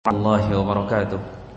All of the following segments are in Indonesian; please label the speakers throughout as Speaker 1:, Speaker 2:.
Speaker 1: الله وبركاته.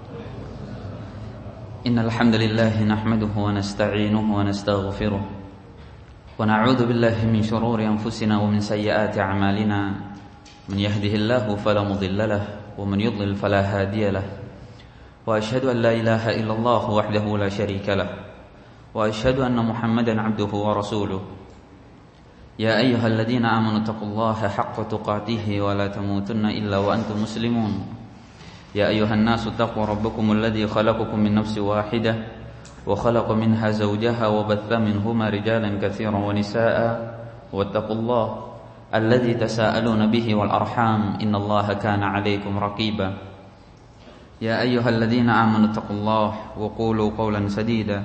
Speaker 1: إن الحمد لله نحمده ونستعينه ونستغفره ونعوذ بالله من شرور أنفسنا ومن سيئات أعمالنا. من يهده الله فلا مضل له ومن يضلل فلا هادي له. وأشهد أن لا إله إلا الله وحده لا شريك له وأشهد أن محمدا عبده ورسوله. يا أيها الذين آمنوا اتقوا الله حق تقاته ولا تموتن إلا وأنتم مسلمون. يا أيها الناس اتقوا ربكم الذي خلقكم من نفس واحدة وخلق منها زوجها وبث منهما رجالا كثيرا ونساء واتقوا الله الذي تساءلون به والأرحام إن الله كان عليكم رقيبا. يا أيها الذين آمنوا اتقوا الله وقولوا قولا سديدا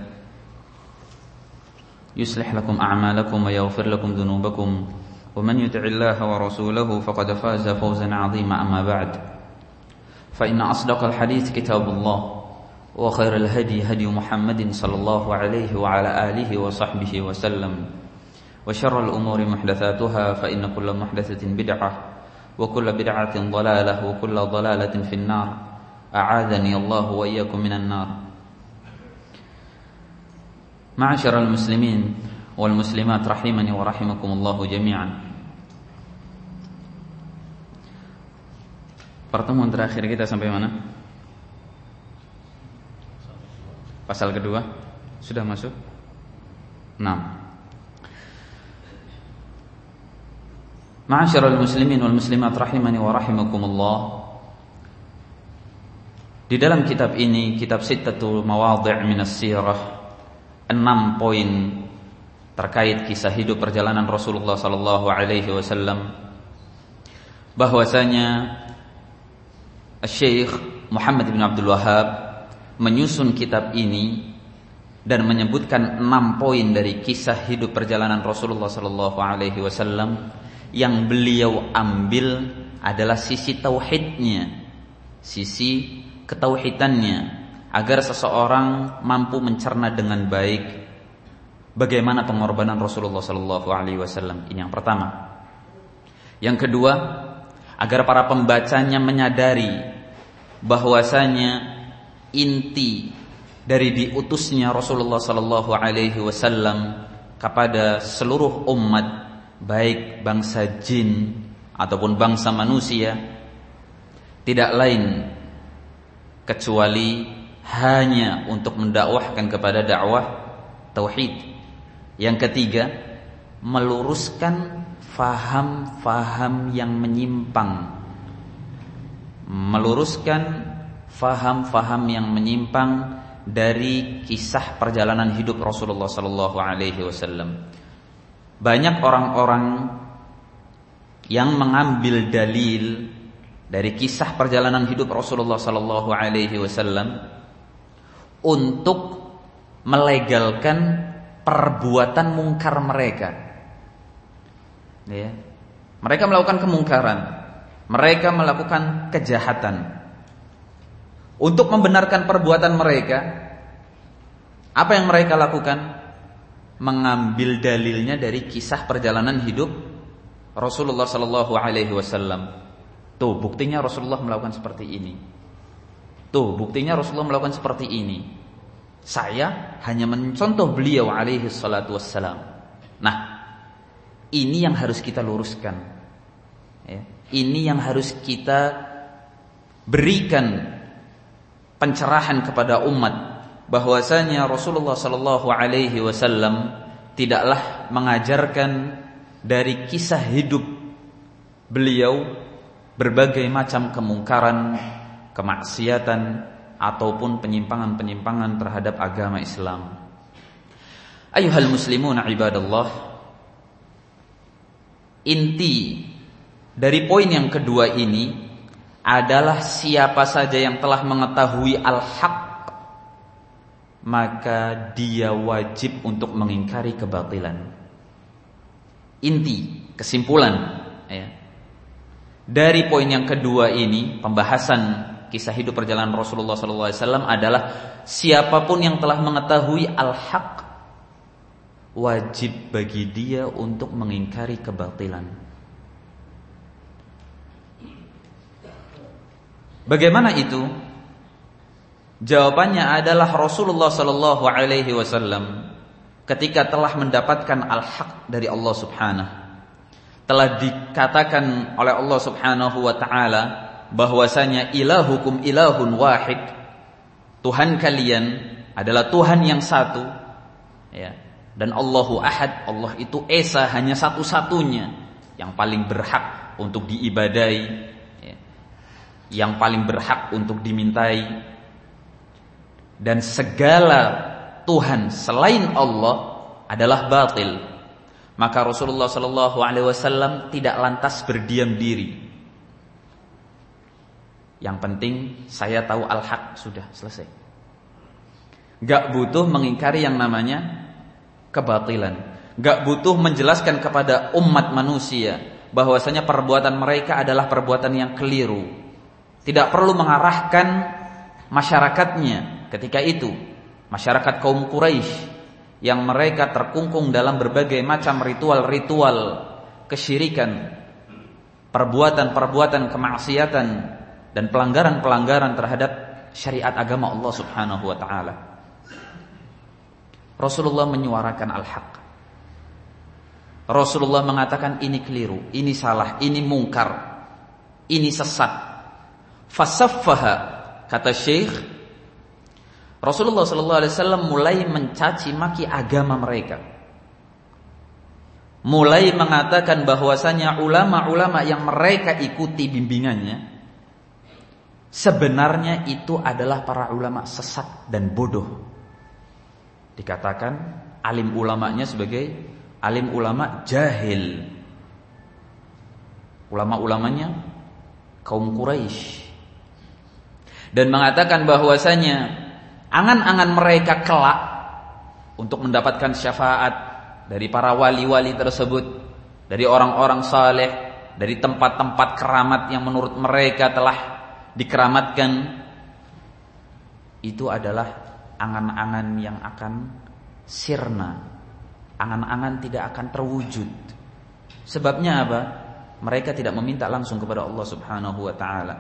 Speaker 1: يصلح لكم أعمالكم ويغفر لكم ذنوبكم ومن يطع الله ورسوله فقد فاز فوزا عظيما. أما بعد فإن أصدق الحديث كتاب الله وخير الهدي هدي محمد صلى الله عليه وعلى آله وصحبه وسلم وشر الأمور محدثاتها فإن كل محدثة بدعة وكل بدعة ضلالة وكل ضلالة في النار. أعاذني الله وإياكم من النار. معاشر المسلمين والمسلمات رحمني ورحمكم الله جميعا. Pertemuan terakhir kita sampai mana? Pasal kedua sudah masuk 6. Ma'asyiral muslimin wal muslimat rahimani wa rahimakumullah. Di dalam kitab ini, kitab Sittatul Mawadhi' minas Sirah, 6 poin terkait kisah hidup perjalanan Rasulullah sallallahu alaihi wasallam, bahwasanya Syekh Muhammad bin Abdul Wahhab menyusun kitab ini dan menyebutkan 6 poin dari kisah hidup perjalanan Rasulullah sallallahu alaihi wasallam yang beliau ambil adalah sisi tauhidnya, sisi ketauhidannya, agar seseorang mampu mencerna dengan baik bagaimana pengorbanan Rasulullah sallallahu alaihi wasallam. Ini yang pertama. Yang kedua, agar para pembacanya menyadari bahwasanya inti dari diutusnya Rasulullah sallallahu alaihi wasallam kepada seluruh umat, baik bangsa jin ataupun bangsa manusia, tidak lain kecuali hanya untuk mendakwahkan kepada dakwah tauhid. Yang ketiga, meluruskan faham-faham yang menyimpang, meluruskan faham-faham yang menyimpang dari kisah perjalanan hidup Rasulullah sallallahu alaihi wasallam. Banyak orang-orang yang mengambil dalil dari kisah perjalanan hidup Rasulullah sallallahu alaihi wasallam untuk melegalkan perbuatan mungkar mereka. Ya. Mereka melakukan kemungkaran, mereka melakukan kejahatan. Untuk membenarkan perbuatan mereka, apa yang mereka lakukan? Mengambil dalilnya dari kisah perjalanan hidup Rasulullah sallallahu alaihi wasallam. Tuh, buktinya Rasulullah melakukan seperti ini. Tuh, buktinya Rasulullah melakukan seperti ini. Saya hanya mencontoh beliau alaihi salatu wassalam. Nah, ini yang harus kita luruskan, ya. Ini yang harus kita berikan pencerahan kepada umat, bahwasanya Rasulullah sallallahu alaihi wasallam tidaklah mengajarkan dari kisah hidup beliau berbagai macam kemungkaran, kemaksiatan ataupun penyimpangan-penyimpangan terhadap agama Islam. Ayyuhal muslimun ibadallah, inti dari poin yang kedua ini adalah siapa saja yang telah mengetahui al-haq, maka dia wajib untuk mengingkari kebatilan. Inti, kesimpulan, ya, dari poin yang kedua ini, pembahasan kisah hidup perjalanan Rasulullah SAW adalah siapapun yang telah mengetahui al-haq, wajib bagi dia untuk mengingkari kebatilan. Bagaimana itu? Jawabannya adalah Rasulullah sallallahu alaihi wasallam ketika telah mendapatkan al-haq dari Allah Subhanahu, telah dikatakan oleh Allah Subhanahu wa taala bahwasanya ilahukum ilahun wahid, Tuhan kalian adalah Tuhan yang satu, ya. Dan Allahu ahad, Allah itu esa, hanya satu-satunya yang paling berhak untuk diibadai, ya, yang paling berhak untuk dimintai. Dan segala Tuhan selain Allah adalah batil. Maka Rasulullah sallallahu alaihi wasallam tidak lantas berdiam diri. Yang penting saya tahu al-haq, sudah selesai. Gak butuh mengingkari yang namanya kebatilan. Gak butuh menjelaskan kepada umat manusia bahwasanya perbuatan mereka adalah perbuatan yang keliru. Tidak perlu mengarahkan masyarakatnya ketika itu, masyarakat kaum Quraisy yang mereka terkungkung dalam berbagai macam ritual-ritual kesyirikan, perbuatan-perbuatan kemaksiatan dan pelanggaran-pelanggaran terhadap syariat agama Allah Subhanahu wa taala. Rasulullah menyuarakan al-haq. Rasulullah mengatakan ini keliru, ini salah, ini mungkar, ini sesat. Fasaffaha, kata Syekh, Rasulullah sallallahu alaihi wasallam mulai mencaci maki agama mereka. Mulai mengatakan bahwasanya ulama-ulama yang mereka ikuti bimbingannya sebenarnya itu adalah para ulama sesat dan bodoh. Dikatakan alim ulamanya sebagai alim ulama jahil. Ulama-ulamanya kaum Quraisy. Dan mengatakan bahwasanya angan-angan mereka kelak untuk mendapatkan syafaat dari para wali-wali tersebut, dari orang-orang saleh, dari tempat-tempat keramat yang menurut mereka telah dikeramatkan, itu adalah angan-angan yang akan sirna, angan-angan tidak akan terwujud. Sebabnya apa? Mereka tidak meminta langsung kepada Allah Subhanahu wa taala.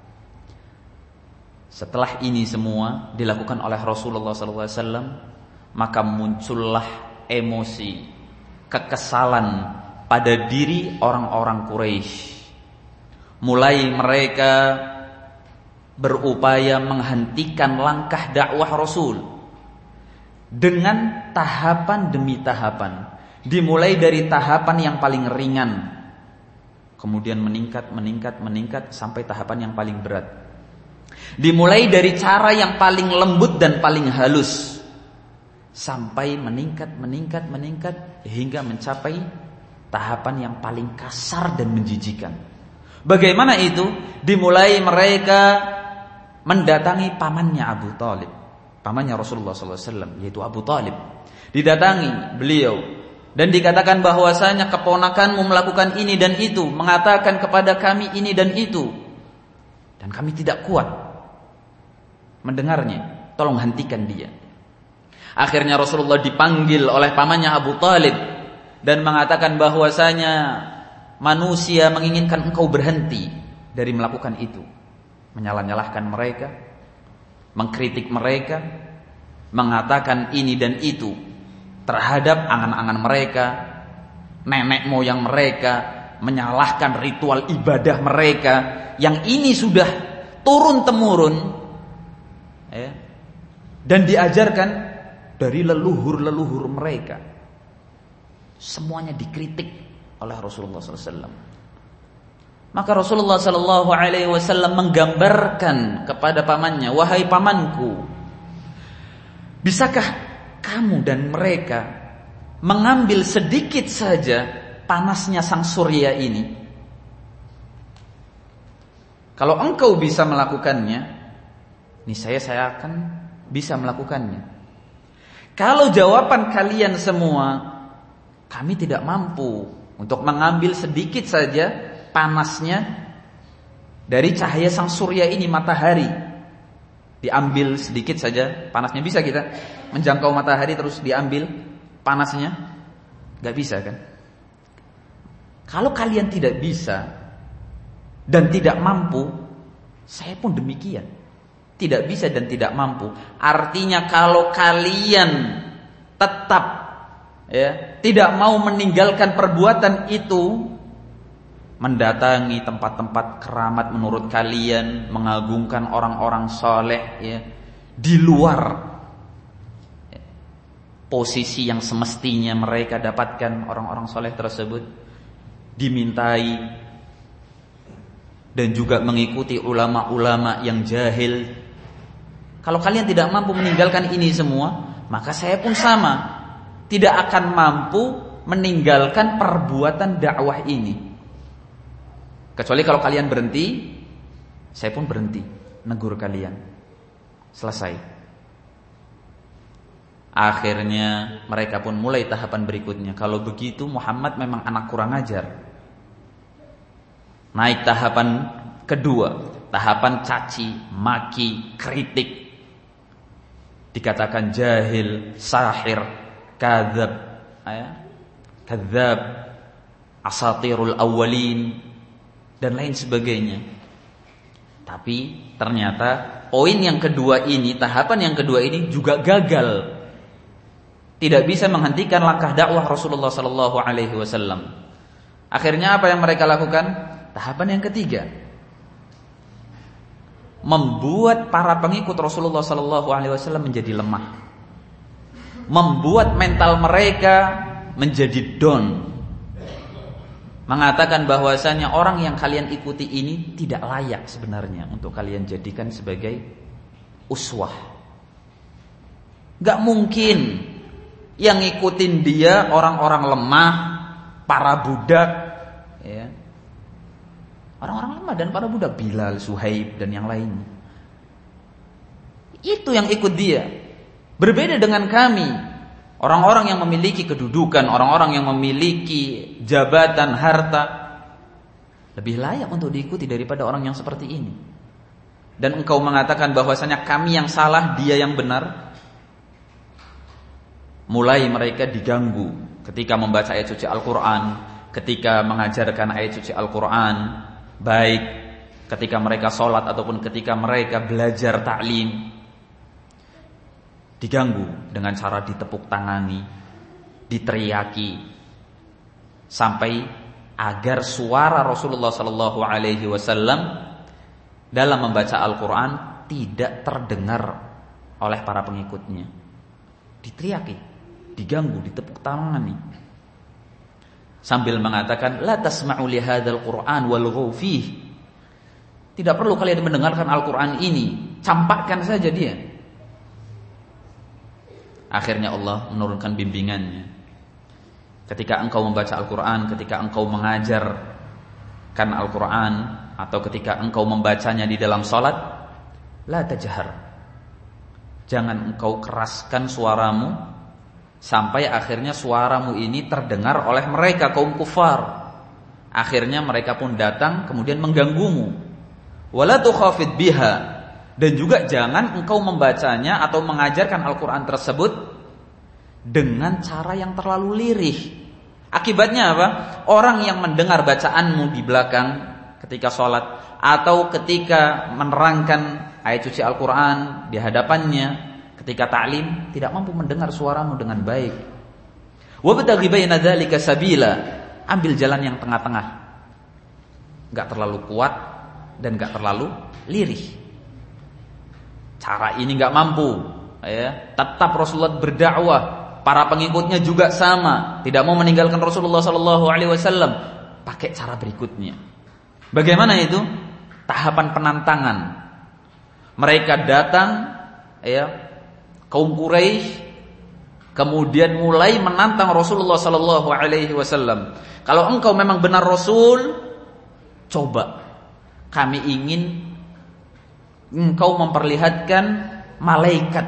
Speaker 1: Setelah ini semua dilakukan oleh Rasulullah SAW, maka muncullah emosi, kekesalan pada diri orang-orang Quraisy. Mulai mereka berupaya menghentikan langkah dakwah Rasul dengan tahapan demi tahapan. Dimulai dari tahapan yang paling ringan, kemudian meningkat sampai tahapan yang paling berat. Dimulai dari cara yang paling lembut dan paling halus sampai meningkat hingga mencapai tahapan yang paling kasar dan menjijikan. Bagaimana itu? Dimulai mereka mendatangi pamannya Abu Talib, pamannya Rasulullah SAW, yaitu Abu Talib. Didatangi beliau dan dikatakan bahwasanya keponakanmu melakukan ini dan itu, mengatakan kepada kami ini dan itu, dan kami tidak kuat mendengarnya, tolong hentikan dia. Akhirnya Rasulullah dipanggil oleh pamannya Abu Talib dan mengatakan bahwasanya manusia menginginkan engkau berhenti dari melakukan itu, menyalah-nyalahkan mereka, mengkritik mereka, mengatakan ini dan itu terhadap angan-angan mereka, nenek moyang mereka, menyalahkan ritual ibadah mereka yang ini sudah turun temurun, ya, dan diajarkan dari leluhur-leluhur mereka. Semuanya dikritik oleh Rasulullah SAW. Maka Rasulullah SAW menggambarkan kepada pamannya, wahai pamanku, bisakah kamu dan mereka mengambil sedikit saja panasnya sang surya ini? Kalau engkau bisa melakukannya, niscaya saya akan bisa melakukannya. Kalau jawaban kalian semua, kami tidak mampu untuk mengambil sedikit saja panasnya dari cahaya sang surya ini, matahari. Diambil sedikit saja panasnya, bisa kita menjangkau matahari terus diambil panasnya? Gak bisa kan? Kalau kalian tidak bisa dan tidak mampu, Saya pun demikian. Tidak bisa dan tidak mampu. Artinya kalau kalian tetap tidak mau meninggalkan perbuatan itu, mendatangi tempat-tempat keramat menurut kalian, mengagungkan orang-orang soleh di luar posisi yang semestinya mereka dapatkan orang-orang soleh tersebut, dimintai, dan juga mengikuti ulama-ulama yang jahil. Kalau kalian tidak mampu meninggalkan ini semua, maka saya pun sama, tidak akan mampu meninggalkan perbuatan dakwah ini. Kecuali kalau kalian berhenti, saya pun berhenti, negur kalian. Selesai. Akhirnya mereka pun mulai tahapan berikutnya. Kalau begitu Muhammad memang anak kurang ajar. Naik tahapan kedua, tahapan caci, maki, kritik. Dikatakan jahil, sahir, kadzab, asatirul awwalin, dan lain sebagainya. Tapi ternyata poin yang kedua ini, tahapan yang kedua ini juga gagal. Tidak bisa menghentikan langkah dakwah Rasulullah sallallahu alaihi wasallam. Akhirnya apa yang mereka lakukan? Tahapan yang ketiga, membuat para pengikut Rasulullah sallallahu alaihi wasallam menjadi lemah. Membuat mental mereka menjadi down. Mengatakan bahwasanya orang yang kalian ikuti ini tidak layak sebenarnya untuk kalian jadikan sebagai uswah. Gak mungkin yang ngikutin dia orang-orang lemah, para budak, orang-orang lemah dan para budak, Bilal, Suhaib dan yang lainnya. Itu yang ikut dia. Berbeda dengan kami, orang-orang yang memiliki kedudukan, orang-orang yang memiliki jabatan, harta, lebih layak untuk diikuti daripada orang yang seperti ini. Dan engkau mengatakan bahwasanya kami yang salah, dia yang benar. Mulai mereka diganggu ketika membaca ayat suci Al-Quran, ketika mengajarkan ayat suci Al-Quran, baik ketika mereka sholat ataupun ketika mereka belajar ta'lim. Diganggu dengan cara ditepuk tangani, diteriaki, sampai agar suara Rasulullah sallallahu alaihi wasallam dalam membaca Al-Quran tidak terdengar oleh para pengikutnya. Diteriaki, diganggu, ditepuk tangani, sambil mengatakan la tasma'u li hadzal Qur'an walghaw fihi. Tidak perlu kalian mendengarkan Al-Quran ini, campakkan saja dia. Akhirnya Allah menurunkan bimbingannya. Ketika engkau membaca Al-Quran, ketika engkau mengajarkan Al-Quran, atau ketika engkau membacanya di dalam salat, la tajhar. Jangan engkau keraskan suaramu sampai akhirnya suaramu ini terdengar oleh mereka, kaum kufar. Akhirnya mereka pun datang kemudian mengganggumu. Wala tukhafid biha. Dan juga jangan engkau membacanya atau mengajarkan Al-Quran tersebut dengan cara yang terlalu lirih. Akibatnya apa? Orang yang mendengar bacaanmu di belakang ketika sholat, atau ketika menerangkan ayat suci Al-Quran di hadapannya ketika ta'lim, tidak mampu mendengar suaramu dengan baik. Wabtaghi baina dzalika sabila. Ambil jalan yang tengah-tengah, gak terlalu kuat dan gak terlalu lirih. Cara ini gak mampu, tetap Rasulullah berdakwah, para pengikutnya juga sama, tidak mau meninggalkan Rasulullah sallallahu alaihi wasallam. Pakai cara berikutnya. Bagaimana itu? Tahapan penantangan. Mereka datang, kaum Quraisy, kemudian mulai menantang Rasulullah sallallahu alaihi wasallam. Kalau engkau memang benar Rasul, coba kami ingin engkau memperlihatkan malaikat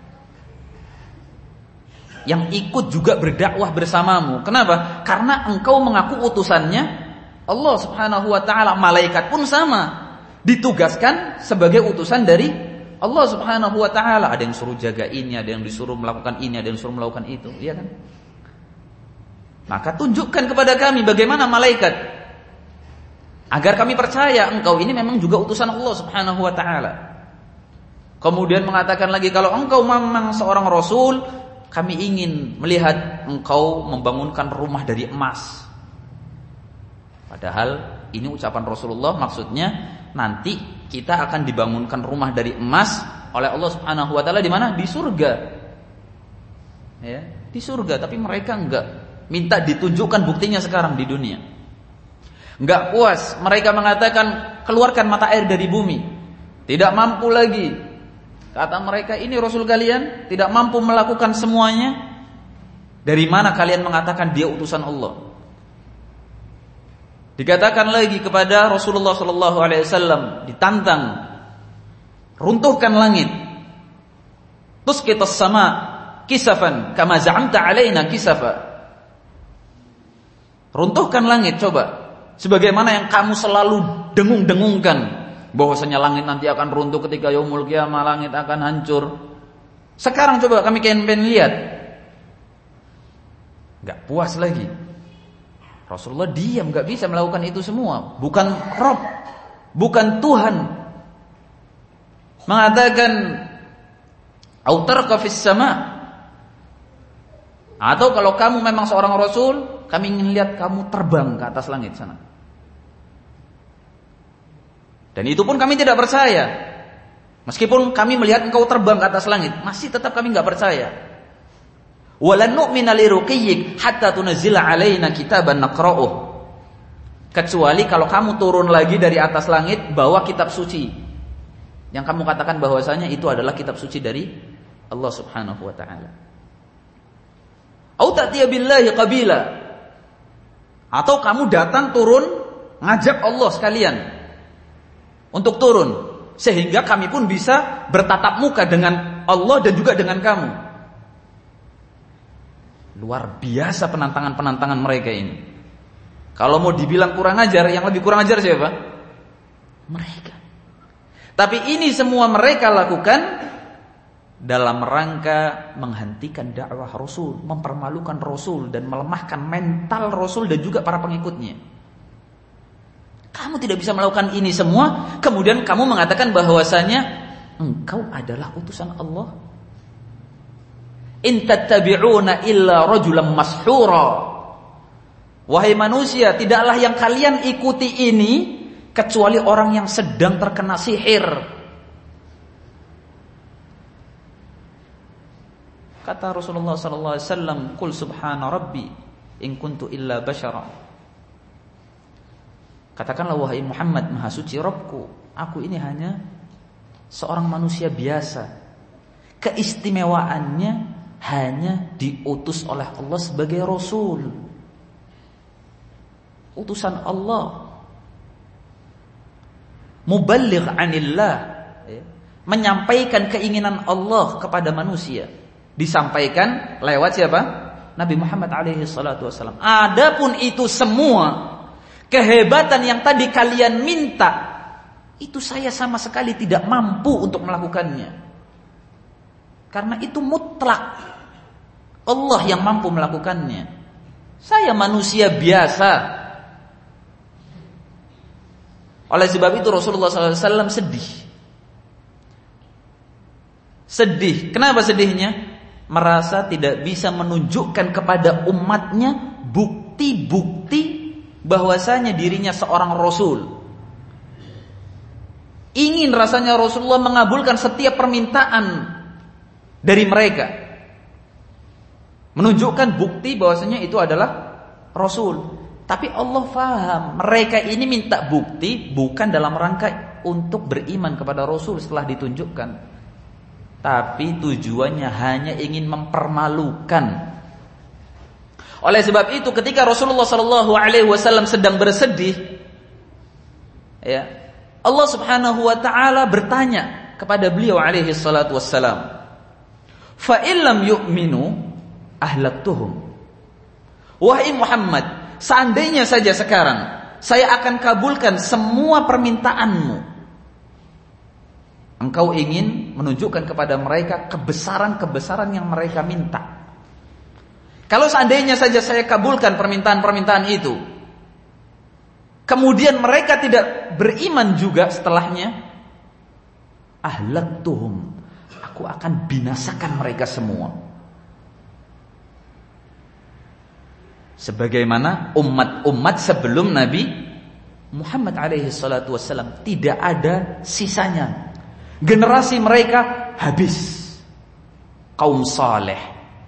Speaker 1: yang ikut juga berdakwah bersamamu. Kenapa? Karena engkau mengaku utusannya Allah subhanahu wa ta'ala. Malaikat pun sama, ditugaskan sebagai utusan dari Allah subhanahu wa ta'ala. Ada yang suruh jaga ini, ada yang disuruh melakukan ini, ada yang disuruh melakukan itu, iya kan? Maka tunjukkan kepada kami bagaimana malaikat. Agar kami percaya engkau ini memang juga utusan Allah Subhanahu wa ta'ala. Kemudian mengatakan lagi, kalau engkau memang seorang rasul, kami ingin melihat engkau membangunkan rumah dari emas. Padahal ini ucapan Rasulullah, maksudnya nanti kita akan dibangunkan rumah dari emas oleh Allah Subhanahu wa ta'ala di mana? Di surga. Ya, di surga, tapi mereka enggak minta ditunjukkan buktinya sekarang di dunia. Enggak puas, mereka mengatakan keluarkan mata air dari bumi. Tidak mampu lagi. Kata mereka, ini Rasul kalian tidak mampu melakukan semuanya. Dari mana kalian mengatakan dia utusan Allah? Dikatakan lagi kepada Rasulullah SAW, ditantang, runtuhkan langit. Tusqitas sama kisafan kama za'amta alaina kisafa. Runtuhkan langit, coba. Sebagaimana yang kamu selalu dengung-dengungkan, bahwasanya langit nanti akan runtuh ketika yaumul qiyamah, langit akan hancur. Sekarang coba kami pengen lihat. Enggak puas lagi. Rasulullah diam, enggak bisa melakukan itu semua. Bukan Rabb, bukan Tuhan. Mengatakan autarqa fis sama. Atau kalau kamu memang seorang rasul, kami ingin lihat kamu terbang ke atas langit sana. Dan itu pun kami tidak percaya. Meskipun kami melihat engkau terbang ke atas langit, masih tetap kami enggak percaya. Walan nu'mina liruqiyyik hatta tunzila alaina kitaban naqra'uh. Kecuali kalau kamu turun lagi dari atas langit bawa kitab suci. Yang kamu katakan bahwasanya itu adalah kitab suci dari Allah Subhanahu wa ta'ala. Au ta'tiya billahi qabila. Atau kamu datang turun ngajak Allah sekalian untuk turun, sehingga kami pun bisa bertatap muka dengan Allah dan juga dengan kamu. Luar biasa penantangan-penantangan mereka ini. Kalau mau dibilang kurang ajar, yang lebih kurang ajar siapa? Mereka. Tapi ini semua mereka lakukan dalam rangka menghentikan dakwah Rasul, mempermalukan Rasul dan melemahkan mental Rasul dan juga para pengikutnya. Kamu tidak bisa melakukan ini semua, kemudian kamu mengatakan bahwasanya engkau adalah utusan Allah. In tattabi'una illa rajulan mashura. Wahai manusia, tidaklah yang kalian ikuti ini kecuali orang yang sedang terkena sihir. Kata Rasulullah sallallahu alaihi wasallam, "Qul subhana rabbi in kuntu illa basyara." Katakanlah, wahai Muhammad, maha suci Rabbku, aku ini hanya seorang manusia biasa. Keistimewaannya hanya diutus oleh Allah sebagai Rasul, utusan Allah. Muballigh anillah, menyampaikan keinginan Allah kepada manusia. Disampaikan lewat siapa? Nabi Muhammad alaihi salatu wasallam. Adapun itu semua kehebatan yang tadi kalian minta, itu saya sama sekali tidak mampu untuk melakukannya. Karena itu mutlak Allah yang mampu melakukannya. Saya manusia biasa. Oleh sebab itu Rasulullah SAW sedih. Sedih. Kenapa sedihnya? Merasa tidak bisa menunjukkan kepada umatnya bukti-bukti bahwasanya dirinya seorang Rasul. Ingin rasanya Rasulullah mengabulkan setiap permintaan dari mereka, menunjukkan bukti bahwasanya itu adalah Rasul. Tapi Allah faham mereka ini minta bukti bukan dalam rangka untuk beriman kepada Rasul setelah ditunjukkan, tapi tujuannya hanya ingin mempermalukan. Oleh sebab itu ketika Rasulullah SAW sedang bersedih, ya, Allah Subhanahu wa taala bertanya kepada beliau alaihi salatu wassalam, "Fa illam yu'minu ahlaktuhum." Wahai Muhammad, seandainya saja sekarang saya akan kabulkan semua permintaanmu. Engkau ingin menunjukkan kepada mereka kebesaran-kebesaran yang mereka minta. Kalau seandainya saja saya kabulkan permintaan-permintaan itu, kemudian mereka tidak beriman juga setelahnya, ahlaktuhum, aku akan binasakan mereka semua. Sebagaimana umat-umat sebelum Nabi Muhammad alaihi salatu wassalam, tidak ada sisanya. Generasi mereka habis. Kaum Saleh,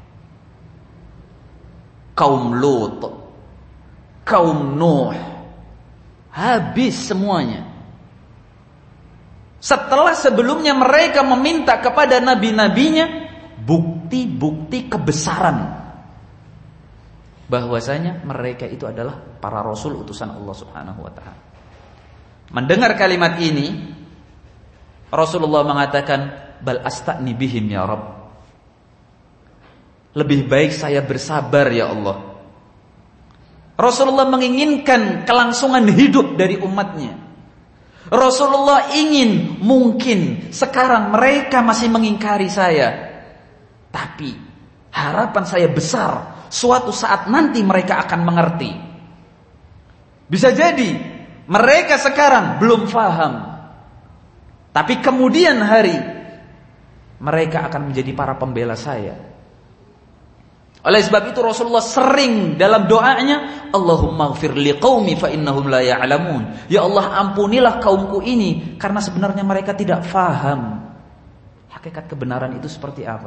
Speaker 1: kaum Lut, kaum Nuh, habis semuanya. Setelah sebelumnya mereka meminta kepada nabi-nabinya bukti-bukti kebesaran bahwasanya mereka itu adalah para rasul utusan Allah Subhanahu wa taala. Mendengar kalimat ini, Rasulullah mengatakan, "Bal asta'ni bihim ya Rabb." Lebih baik saya bersabar ya Allah. Rasulullah menginginkan kelangsungan hidup dari umatnya. Rasulullah ingin, mungkin sekarang mereka masih mengingkari saya, tapi harapan saya besar, suatu saat nanti mereka akan mengerti. Bisa jadi mereka sekarang belum faham, tapi kemudian hari mereka akan menjadi para pembela saya. Oleh sebab itu Rasulullah sering dalam doanya, Allahumma ighfir liqaumi fa innahum la ya'lamun. Ya Allah, ampunilah kaumku ini karena sebenarnya mereka tidak faham hakikat kebenaran itu seperti apa.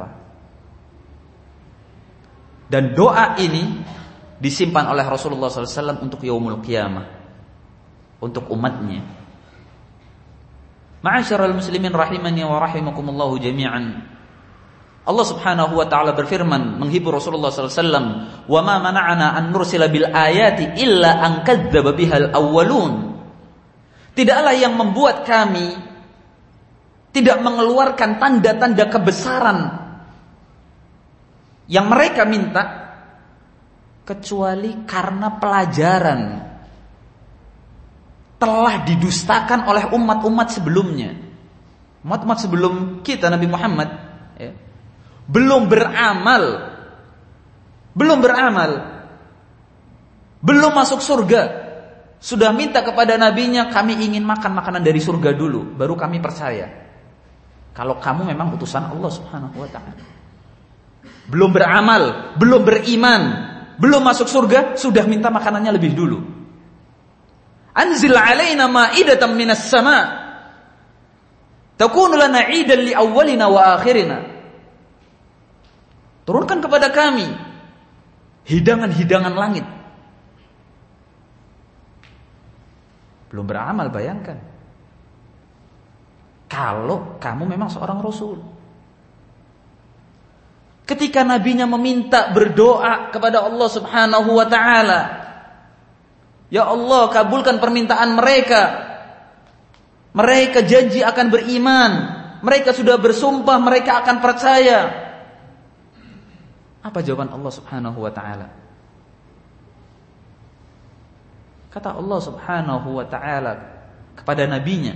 Speaker 1: Dan doa ini disimpan oleh Rasulullah SAW untuk yaumul qiyamah, untuk umatnya. Ma'asyiral muslimin rahimani wa rahimakumullahu jami'an. Allah Subhanahu wa taala berfirman menghibur Rasulullah sallallahu alaihi wasallam, "Wa ma mana'ana an nursila bil ayati illa an kadzdzaba bihal awwalun." Tidaklah yang membuat kami tidak mengeluarkan tanda-tanda kebesaran yang mereka minta kecuali karena pelajaran telah didustakan oleh umat-umat sebelumnya. Umat-umat sebelum kita Nabi Muhammad, ya, belum beramal, belum masuk surga, sudah minta kepada nabinya, kami ingin makan makanan dari surga dulu, baru kami percaya kalau kamu memang utusan Allah Subhanahu wa ta'ala. Belum beramal, belum beriman, belum masuk surga, sudah minta makanannya lebih dulu. Anzil alaina ma'idatan minas sama' takunu lana 'idan li awwalina wa akhirina. Turunkan kepada kami hidangan-hidangan langit. Belum beramal, bayangkan. Kalau kamu memang seorang rasul. Ketika nabinya meminta berdoa kepada Allah Subhanahu wa ta'ala, ya Allah, kabulkan permintaan mereka. Mereka janji akan beriman. Mereka sudah bersumpah mereka akan percaya. Apa jawaban Allah Subhanahu wa ta'ala? Kata Allah Subhanahu wa ta'ala kepada nabinya,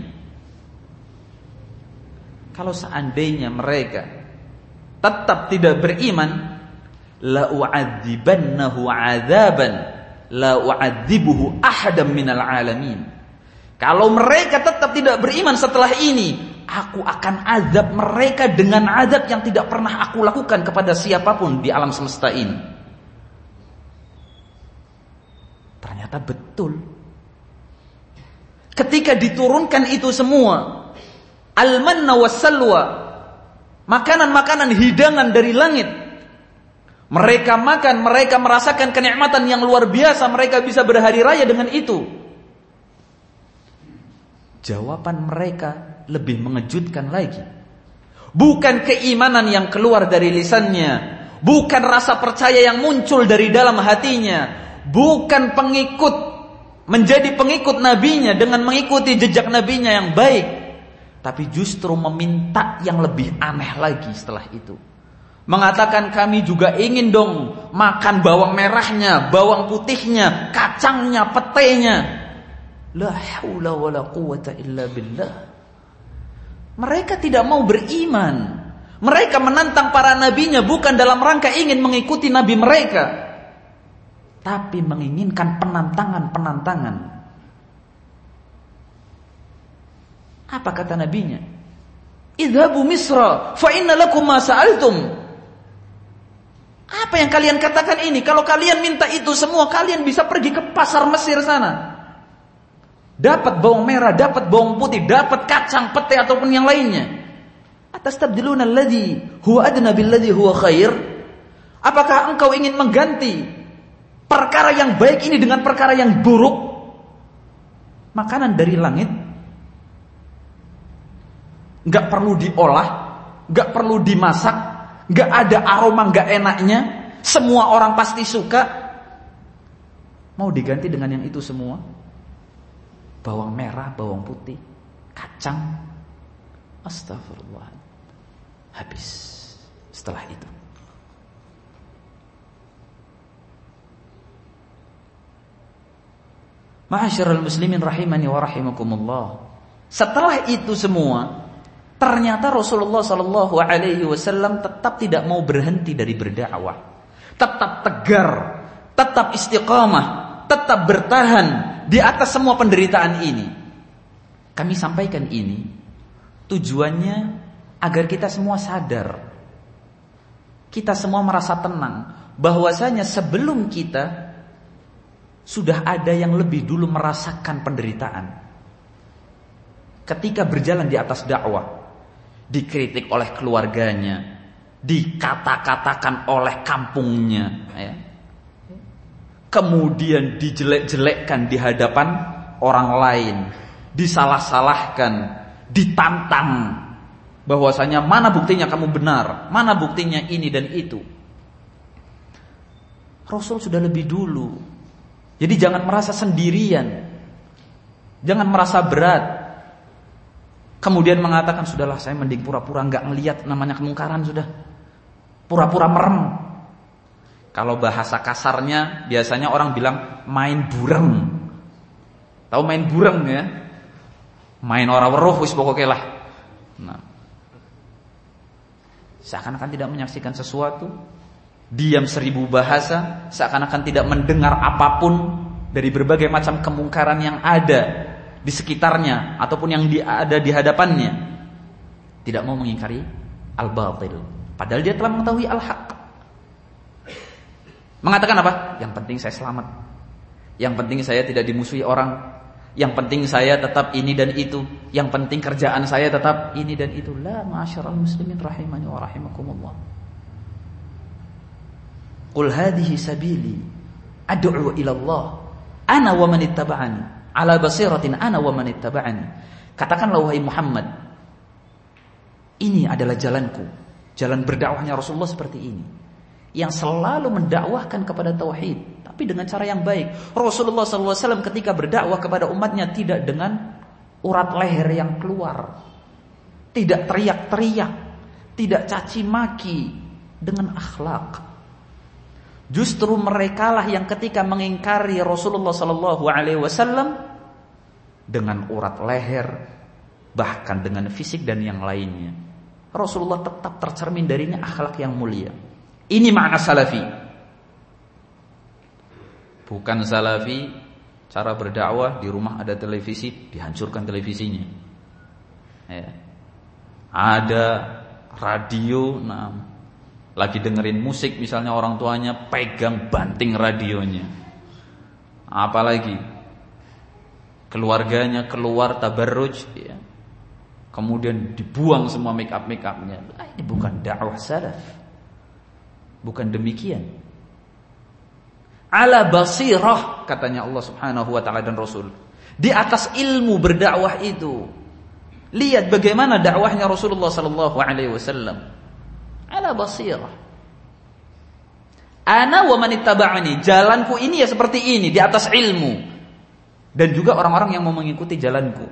Speaker 1: kalau seandainya mereka tetap tidak beriman, la u'adzibannahu 'adzaban la u'adzibuhu ahadan minal alamin. Kalau mereka tetap tidak beriman setelah ini, aku akan azab mereka dengan azab yang tidak pernah aku lakukan kepada siapapun di alam semesta ini. Ternyata betul. Ketika diturunkan itu semua, al-manna was-salwa, makanan-makanan hidangan dari langit, mereka makan, mereka merasakan kenikmatan yang luar biasa, mereka bisa berhari raya dengan itu. Jawaban mereka lebih mengejutkan lagi. Bukan keimanan yang keluar dari lisannya, bukan rasa percaya yang muncul dari dalam hatinya, bukan menjadi pengikut nabinya dengan mengikuti jejak nabinya yang baik, tapi justru meminta yang lebih aneh lagi setelah itu. Mengatakan, kami juga ingin dong makan bawang merahnya, bawang putihnya, kacangnya, petenya. La haula wala quwata illa billah. Mereka tidak mau beriman. Mereka menantang para nabinya bukan dalam rangka ingin mengikuti nabi mereka, tapi menginginkan penantangan-penantangan. Apa kata nabinya? Idhabu Misra fa inna lakum ma sa'altum. Apa yang kalian katakan ini? Kalau kalian minta itu semua, kalian bisa pergi ke pasar Mesir sana. Dapat bawang merah, dapat bawang putih, dapat kacang, pete ataupun yang lainnya. Atastabdiluna alladhi huwa adna billadhi huwa khair? Apakah engkau ingin mengganti perkara yang baik ini dengan perkara yang buruk? Makanan dari langit enggak perlu diolah, enggak perlu dimasak, enggak ada aroma enggak enaknya, semua orang pasti suka. Mau diganti dengan yang itu semua? Bawang merah, bawang putih, kacang. Astagfirullah. Habis setelah itu. Ma'asyiral muslimin rahimani wa rahimakumullah. Setelah itu semua, ternyata Rasulullah sallallahu alaihi wasallam tetap tidak mau berhenti dari berdakwah. Tetap tegar, tetap istiqamah, tetap bertahan di atas semua penderitaan ini. Kami sampaikan ini tujuannya agar kita semua sadar, kita semua merasa tenang bahwasanya sebelum kita sudah ada yang lebih dulu merasakan penderitaan. Ketika berjalan di atas dakwah, dikritik oleh keluarganya, dikata-katakan oleh kampungnya, ya. Kemudian dijelek-jelekkan di hadapan orang lain, disalah-salahkan, ditantang bahwasanya mana buktinya kamu benar, mana buktinya ini dan itu. Rasul sudah lebih dulu. Jadi jangan merasa sendirian, jangan merasa berat, kemudian mengatakan sudahlah saya mending pura-pura nggak ngelihat namanya kemungkaran, sudah pura-pura merem. Kalau bahasa kasarnya biasanya orang bilang main bureng. Tahu main bureng ya? Main ora weruh wis pokoke lah. Nah. Seakan-akan tidak menyaksikan sesuatu, diam 1000 bahasa, seakan-akan tidak mendengar apapun dari berbagai macam kemungkaran yang ada di sekitarnya ataupun yang ada di hadapannya. Tidak mau mengingkari al-batil, padahal dia telah mengetahui al-haq. Mengatakan apa? Yang penting saya selamat, yang penting saya tidak dimusuhi orang, yang penting saya tetap ini dan itu, yang penting kerjaan saya tetap ini dan itu. La, ma'asyiral muslimin rahimani wa rahimakumullah. Qul hadhihi sabili ad'u ila Allah ana wa man ittaba'ani ala basiratin ana wa man ittaba'ani. Katakanlah wahai Muhammad, ini adalah jalanku, jalan berdakwahnya Rasulullah seperti ini, yang selalu mendakwahkan kepada tauhid, tapi dengan cara yang baik. Rasulullah SAW ketika berdakwah kepada umatnya tidak dengan urat leher yang keluar, tidak teriak-teriak, tidak caci maki, dengan akhlak. Justru merekalah yang ketika mengingkari Rasulullah SAW dengan urat leher, bahkan dengan fisik dan yang lainnya, Rasulullah tetap tercermin darinya akhlak yang mulia. Ini makna salafi. Bukan salafi cara berdakwah di rumah ada televisi, dihancurkan televisinya. Ya. Ada radio, lagi dengerin musik misalnya orang tuanya, pegang banting radionya. Apalagi keluarganya keluar tabarruj, ya. Kemudian dibuang semua make upnya. Ini bukan dakwah salaf. Bukan demikian. Ala basirah, katanya Allah Subhanahu wa taala dan Rasul. Di atas ilmu berdakwah itu. Lihat bagaimana dakwahnya Rasulullah sallallahu alaihi wasallam. Ala basirah. Ana wa man ittaba'ani, jalanku ini ya seperti ini, di atas ilmu. Dan juga orang-orang yang mau mengikuti jalanku.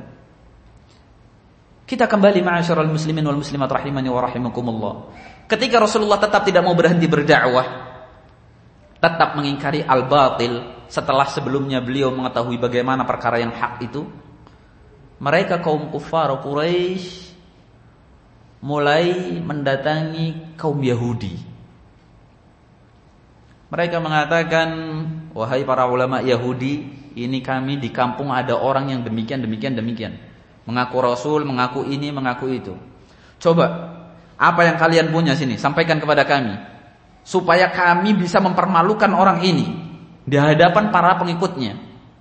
Speaker 1: Kita kembali ma'asyiral muslimin wal muslimat rahimani wa rahimakumullah. Ketika Rasulullah tetap tidak mau berhenti berdakwah, tetap mengingkari al-batil, setelah sebelumnya beliau mengetahui bagaimana perkara yang hak itu, mereka kaum kufar Quraisy mulai mendatangi kaum Yahudi. Mereka mengatakan, wahai para ulama Yahudi, ini kami di kampung ada orang yang demikian. Mengaku Rasul, mengaku ini, mengaku itu. Coba, apa yang kalian punya sini, sampaikan kepada kami. Supaya kami bisa mempermalukan orang ini di hadapan para pengikutnya.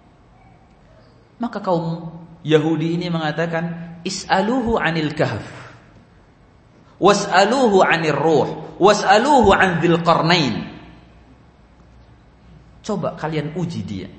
Speaker 1: Maka kaum Yahudi ini mengatakan, is'aluhu 'anil kahf, was'aluhu 'anir ruh, was'aluhu 'an dzil qarnain. Coba kalian uji dia.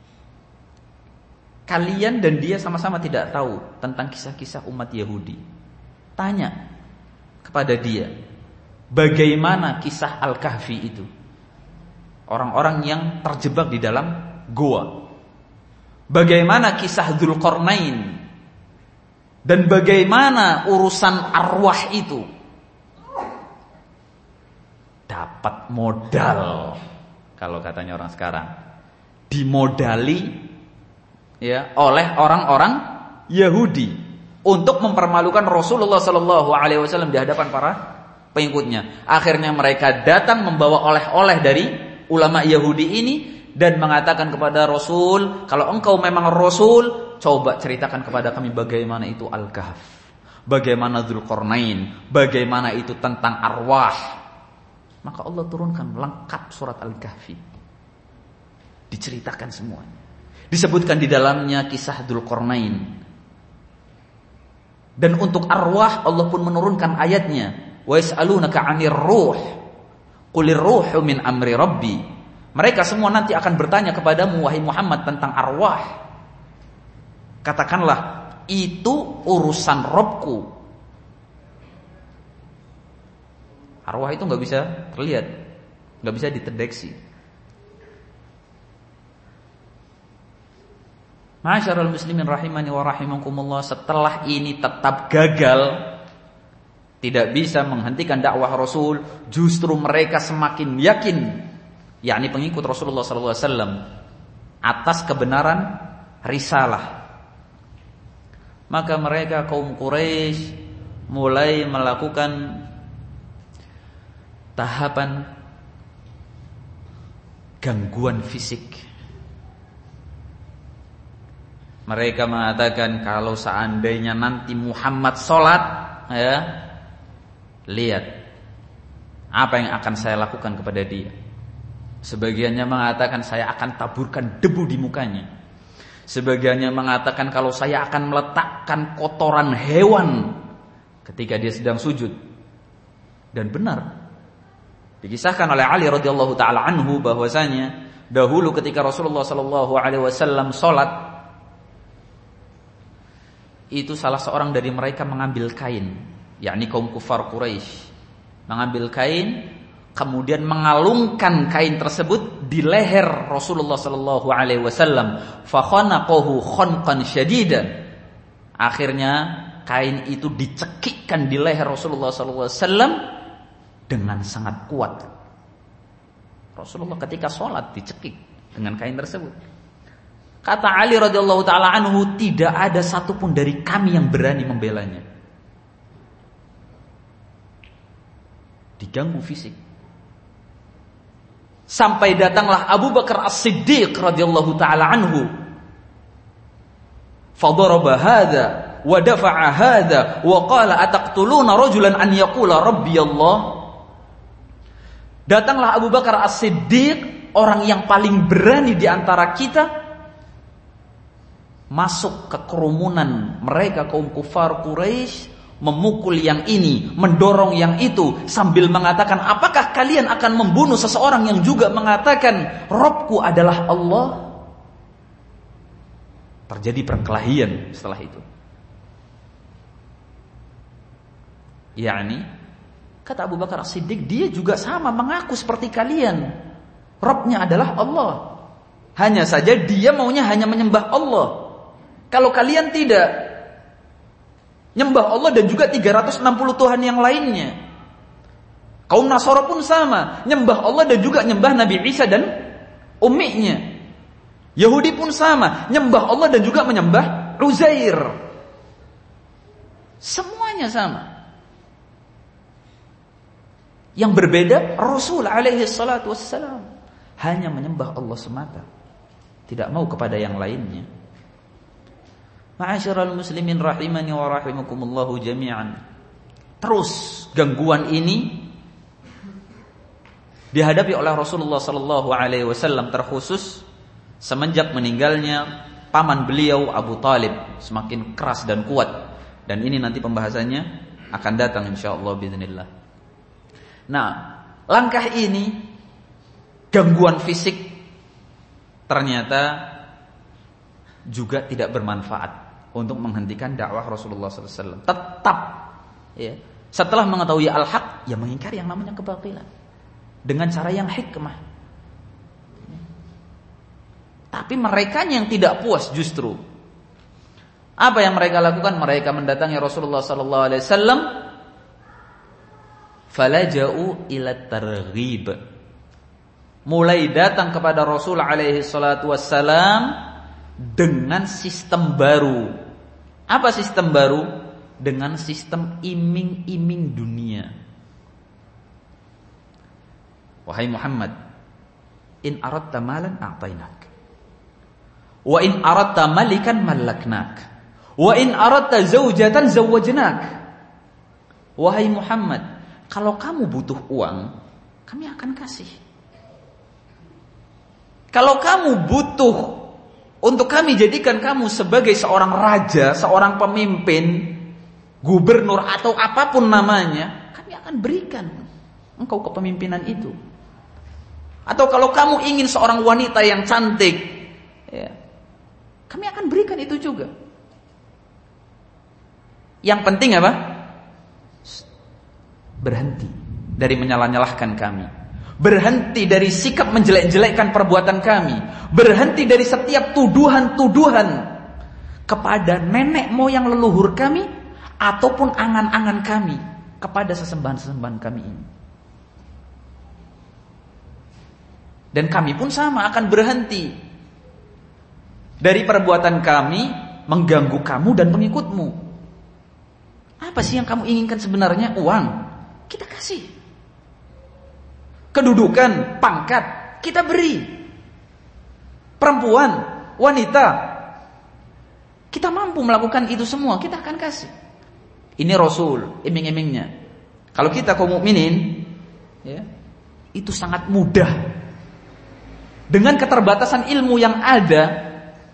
Speaker 1: Kalian dan dia sama-sama tidak tahu tentang kisah-kisah umat Yahudi. Tanya kepada dia, bagaimana kisah Al-Kahfi itu? Orang-orang yang terjebak di dalam goa. Bagaimana kisah Dzulqarnain? Dan bagaimana urusan arwah itu? Dapat modal, kalau katanya orang sekarang, dimodali ya oleh orang-orang Yahudi untuk mempermalukan Rasulullah sallallahu alaihi wasallam di hadapan para pengikutnya. Akhirnya mereka datang membawa oleh-oleh dari ulama Yahudi ini dan mengatakan kepada Rasul, kalau engkau memang Rasul, coba ceritakan kepada kami bagaimana itu Al-Kahf, bagaimana Dzulqarnain, bagaimana itu tentang arwah. Maka Allah turunkan lengkap surat Al-Kahfi, diceritakan semuanya. Disebutkan di dalamnya kisah Dzulqarnain. Dan untuk arwah Allah pun menurunkan ayatnya, wa yas'alunaka 'anir ruh qulir ruhu min amri rabbi. Mereka semua nanti akan bertanya kepadamu wahai Muhammad tentang arwah. Katakanlah, itu urusan Rabbku. Arwah itu enggak bisa terlihat, enggak bisa dideteksi. Ma'asyiral muslimin rahimani wa rahimakumullah, setelah ini tetap gagal, tidak bisa menghentikan dakwah Rasul, justru mereka semakin yakin, yakni pengikut Rasulullah sallallahu alaihi wasallam, atas kebenaran risalah. Maka mereka kaum Quraisy mulai melakukan tahapan gangguan fisik. Mereka mengatakan kalau seandainya nanti Muhammad sholat, ya, lihat apa yang akan saya lakukan kepada dia. Sebagiannya mengatakan saya akan taburkan debu di mukanya. Sebagiannya mengatakan kalau saya akan meletakkan kotoran hewan ketika dia sedang sujud. Dan benar, dikisahkan oleh Ali radhiyallahu taala anhu bahwasanya dahulu ketika Rasulullah sallallahu alaihi wasallam sholat, itu salah seorang dari mereka mengambil kain, yakni kaum kufar Quraisy, mengambil kain kemudian mengalungkan kain tersebut di leher Rasulullah sallallahu alaihi wasallam, fa khanaqahu khanqan syadidan. Akhirnya kain itu dicekikkan di leher Rasulullah sallallahu alaihi wasallam dengan sangat kuat. Rasulullah ketika sholat dicekik dengan kain tersebut. Kata Ali radhiyallahu taala anhu, tidak ada satupun dari kami yang berani membelanya. Diganggu fisik. Sampai datanglah Abu Bakar As-Siddiq radhiyallahu taala anhu. Fadaraba hadza wa dafa'a hadza wa qala ataqtuluna rajulan an yaqula rabbi Allah. Datanglah Abu Bakar As-Siddiq, orang yang paling berani di antara kita, masuk ke kerumunan mereka kaum kufar Quraisy, memukul yang ini, mendorong yang itu, sambil mengatakan, apakah kalian akan membunuh seseorang yang juga mengatakan Rabbku adalah Allah? Terjadi perkelahian setelah itu. Yakni kata Abu Bakar As-Siddiq, dia juga sama mengaku seperti kalian, Rabbnya adalah Allah. Hanya saja dia maunya hanya menyembah Allah. Kalau kalian tidak, nyembah Allah dan juga 360 Tuhan yang lainnya. Kaum Nasara pun sama, nyembah Allah dan juga nyembah Nabi Isa dan umminya. Yahudi pun sama, nyembah Allah dan juga menyembah Uzair. Semuanya sama. Yang berbeda Rasul alaihi salatu wassalam hanya menyembah Allah semata, tidak mau kepada yang lainnya. Ma'asyiral muslimin rahimani wa rahimakumullahu jami'an. Terus gangguan ini dihadapi oleh Rasulullah sallallahu alaihi wasallam, terkhusus semenjak meninggalnya paman beliau Abu Talib, semakin keras dan kuat. Dan ini nanti pembahasannya akan datang insyaallah biiznillah. Nah, langkah ini, gangguan fisik, ternyata juga tidak bermanfaat untuk menghentikan dakwah Rasulullah sallallahu alaihi wasallam. Tetap ya, setelah mengetahui al-haq, ya mengingkari yang namanya kebatilan dengan cara yang hikmah. Tapi mereka yang tidak puas justru, apa yang mereka lakukan? Mereka mendatangi Rasulullah sallallahu alaihi wasallam, falaja'u ila targhib. Mulai datang kepada Rasul alaihi salatu wassalam dengan sistem baru. Apa sistem baru? Dengan sistem iming-iming dunia. Wahai Muhammad, in aradta malan a'tainak, wa in aradta malikan malaknak, wa in aradta zaujatan zawwajnak. Wahai Muhammad, kalau kamu butuh uang, kami akan kasih. Kalau kamu butuh untuk kami jadikan kamu sebagai seorang raja, seorang pemimpin, gubernur atau apapun namanya, kami akan berikan engkau kepemimpinan itu. Atau kalau kamu ingin seorang wanita yang cantik, ya, kami akan berikan itu juga. Yang penting apa? Berhenti dari menyalah-nyalahkan kami. Berhenti dari sikap menjelek-jelekkan perbuatan kami. Berhenti dari setiap tuduhan-tuduhan kepada nenek moyang leluhur kami ataupun angan-angan kami kepada sesembahan-sesembahan kami ini. Dan kami pun sama akan berhenti dari perbuatan kami mengganggu kamu dan pengikutmu. Apa sih yang kamu inginkan sebenarnya? Uang, kita kasih. Kedudukan, pangkat, kita beri. Perempuan, wanita, kita mampu melakukan itu semua, kita akan kasih. Ini Rasul, iming-imingnya. Kalau kita kaum mukminin, ya, itu sangat mudah. Dengan keterbatasan ilmu yang ada,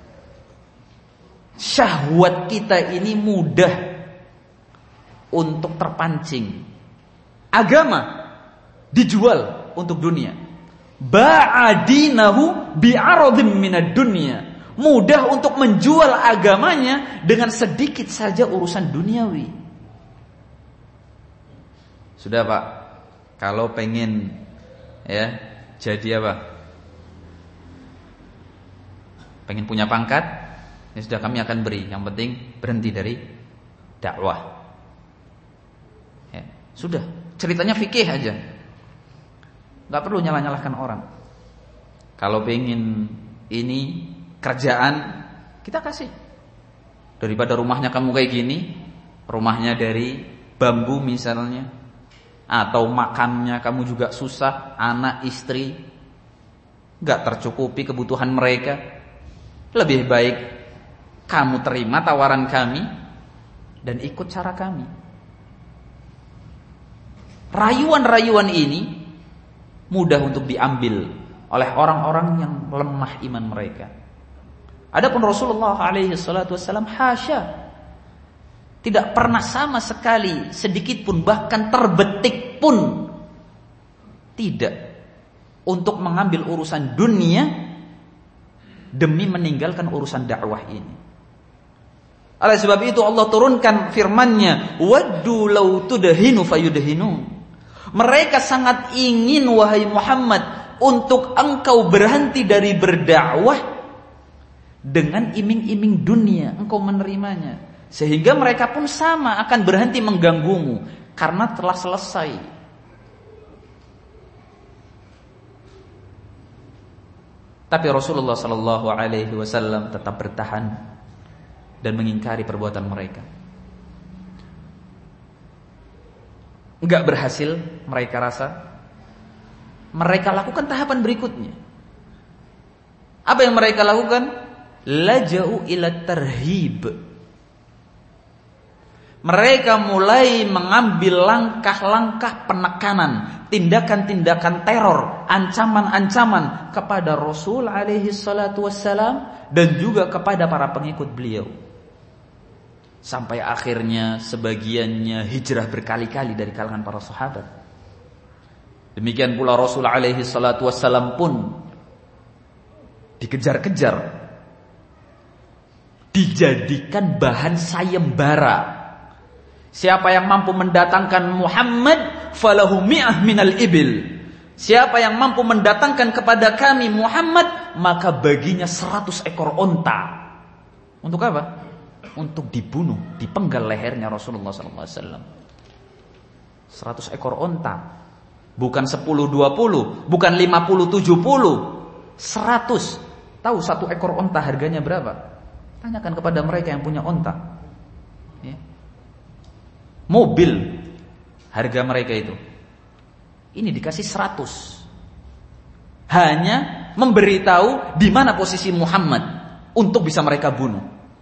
Speaker 1: syahwat kita ini mudah untuk terpancing. Agama dijual untuk dunia. Ba'adinahu bi'aradim minad dunya. Mudah untuk menjual agamanya dengan sedikit saja urusan duniawi. Sudah Pak, kalau pengen ya jadi apa? Pengen punya pangkat, ya sudah kami akan beri. Yang penting berhenti dari dakwah. Ya, sudah, ceritanya fikih aja. Gak perlu nyalah-nyalahkan orang. Kalau pengen ini kerjaan, kita kasih. Daripada rumahnya kamu kayak gini, rumahnya dari bambu misalnya, atau makannya kamu juga susah, anak istri gak tercukupi kebutuhan mereka. Lebih baik kamu terima tawaran kami dan ikut cara kami. Rayuan-rayuan ini mudah untuk diambil oleh orang-orang yang lemah iman mereka. Adapun Rasulullah alaihi salatu wasallam hasya, tidak pernah sama sekali sedikit pun, bahkan terbetik pun tidak, untuk mengambil urusan dunia demi meninggalkan urusan dakwah ini. Oleh sebab itu Allah turunkan firman-Nya, waddu law tudhinu fayudhinu. Mereka sangat ingin wahai Muhammad untuk engkau berhenti dari berdakwah dengan iming-iming dunia, engkau menerimanya. Sehingga mereka pun sama akan berhenti mengganggumu karena telah selesai. Tapi Rasulullah sallallahu alaihi wasallam tetap bertahan dan mengingkari perbuatan mereka. Enggak berhasil mereka rasa, mereka lakukan tahapan berikutnya. Apa yang mereka lakukan? Laja'u ila tarhib. Mereka mulai mengambil langkah-langkah penekanan, tindakan-tindakan teror, ancaman-ancaman kepada Rasul alaihi salatu wassalam dan juga kepada para pengikut beliau. Sampai akhirnya sebagiannya hijrah berkali-kali dari kalangan para sahabat. Demikian pula Rasul alaihi salatu wassalam pun dikejar-kejar, dijadikan bahan sayembara. Siapa yang mampu mendatangkan Muhammad falahu mi'ah minal ibil. Siapa yang mampu mendatangkan kepada kami Muhammad, maka baginya 100 ekor onta. Untuk apa? Untuk dibunuh, dipenggal lehernya Rasulullah SAW. 100 ekor onta. Bukan 10-20, bukan 50-70, 100. Tahu 1 ekor onta harganya berapa? Tanyakan kepada mereka yang punya onta. Ya. Mobil harga mereka itu. Ini dikasih 100. Hanya memberitahu di mana posisi Muhammad untuk bisa mereka bunuh.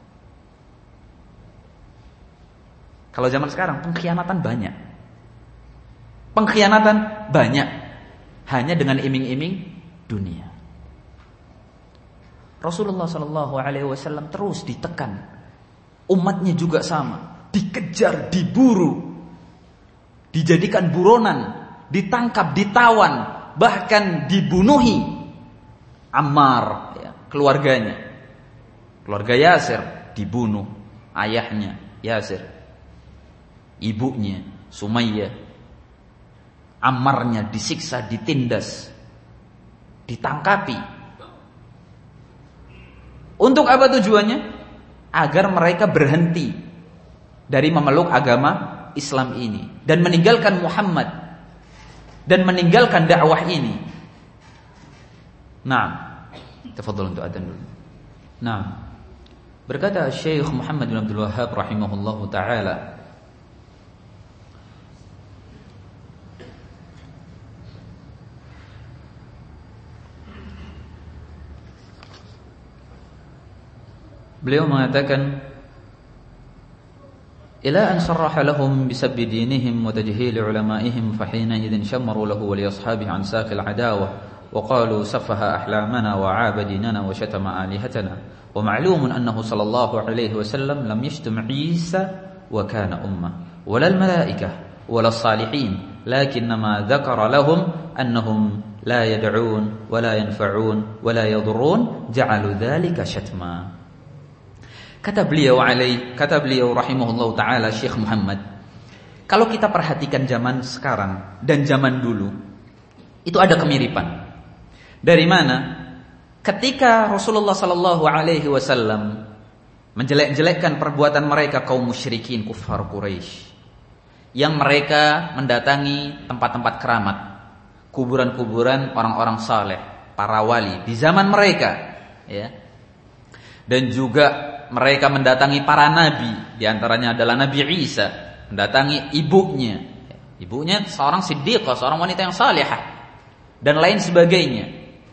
Speaker 1: Kalau zaman sekarang pengkhianatan banyak. Pengkhianatan banyak. Hanya dengan iming-iming dunia. Rasulullah SAW terus ditekan. Umatnya juga sama. Dikejar, diburu, dijadikan buronan, ditangkap, ditawan, bahkan dibunuhi. Ammar, ya, keluarganya, keluarga Yasir dibunuh, ayahnya Yasir, ibunya Sumayyah, Ammarnya disiksa, ditindas, ditangkapi. Untuk apa tujuannya? Agar mereka berhenti dari memeluk agama Islam ini dan meninggalkan Muhammad dan meninggalkan dakwah ini. Nah, tafadhal untuk adzan dulu. Nah, berkata Syekh Muhammad bin Abdul Wahhab rahimahullahu taala, beliau mengatakan إلى أن صرح لهم بسب دينهم وتجهيل علمائهم فحينئذ شمروا له ولأصحابه عن ساق العداوة وقالوا سفه أحلامنا وعاب ديننا وشتم آلهتنا ومعلوم أنه صلى الله عليه وسلم لم يشتم عيسى وكان أمة ولا الملائكة ولا الصالحين لكنما ذكر لهم أنهم لا يدعون ولا ينفعون ولا يضرون جعلوا ذلك شتما. Kata beliau rahimahullahu ta'ala Syekh Muhammad, kalau kita perhatikan zaman sekarang dan zaman dulu, itu ada kemiripan. Dari mana? Ketika Rasulullah sallallahu alaihi wasallam menjelek-jelekkan perbuatan mereka kaum musyrikin kufar Quraisy, yang mereka mendatangi tempat-tempat keramat, kuburan-kuburan orang-orang saleh, para wali di zaman mereka, ya. Dan juga mereka mendatangi para nabi, di antaranya adalah Nabi Isa, mendatangi ibunya. Ibunya seorang siddiqah, seorang wanita yang salihah dan lain sebagainya.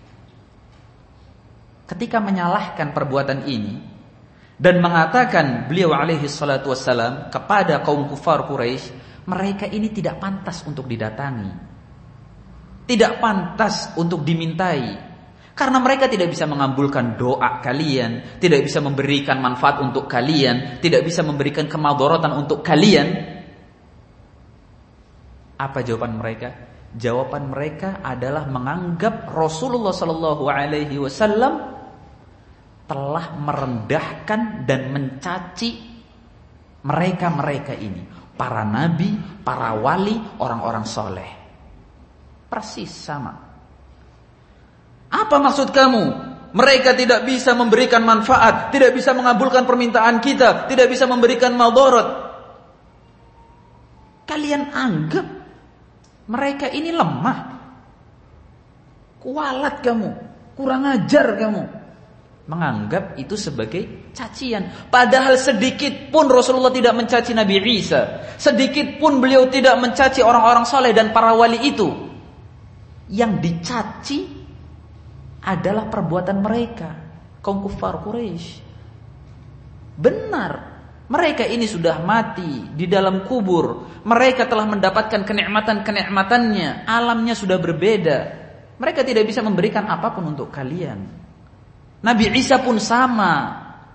Speaker 1: Ketika menyalahkan perbuatan ini dan mengatakan beliau alaihi salatu wassalam kepada kaum kufar Quraisy, mereka ini tidak pantas untuk didatangi, tidak pantas untuk dimintai. Karena mereka tidak bisa mengabulkan doa kalian, tidak bisa memberikan manfaat untuk kalian, tidak bisa memberikan kemadharatan untuk kalian. Apa jawaban mereka? Jawaban mereka adalah menganggap Rasulullah sallallahu alaihi wasallam telah merendahkan dan mencaci mereka-mereka ini, para nabi, para wali, orang-orang soleh. Persis sama. Apa maksud kamu? Mereka tidak bisa memberikan manfaat, tidak bisa mengabulkan permintaan kita, tidak bisa memberikan madarat. Kalian anggap mereka ini lemah, kualat kamu, kurang ajar kamu. Menganggap itu sebagai cacian. Padahal sedikit pun Rasulullah tidak mencaci Nabi Isa, sedikit pun beliau tidak mencaci orang-orang soleh dan para wali itu. Yang dicaci adalah perbuatan mereka, kaum kufar Quraisy. Benar, Mereka ini sudah mati di dalam kubur. Mereka telah mendapatkan kenikmatan-kenikmatannya. Alamnya sudah berbeda. Mereka tidak bisa memberikan apapun untuk kalian. Nabi Isa pun sama.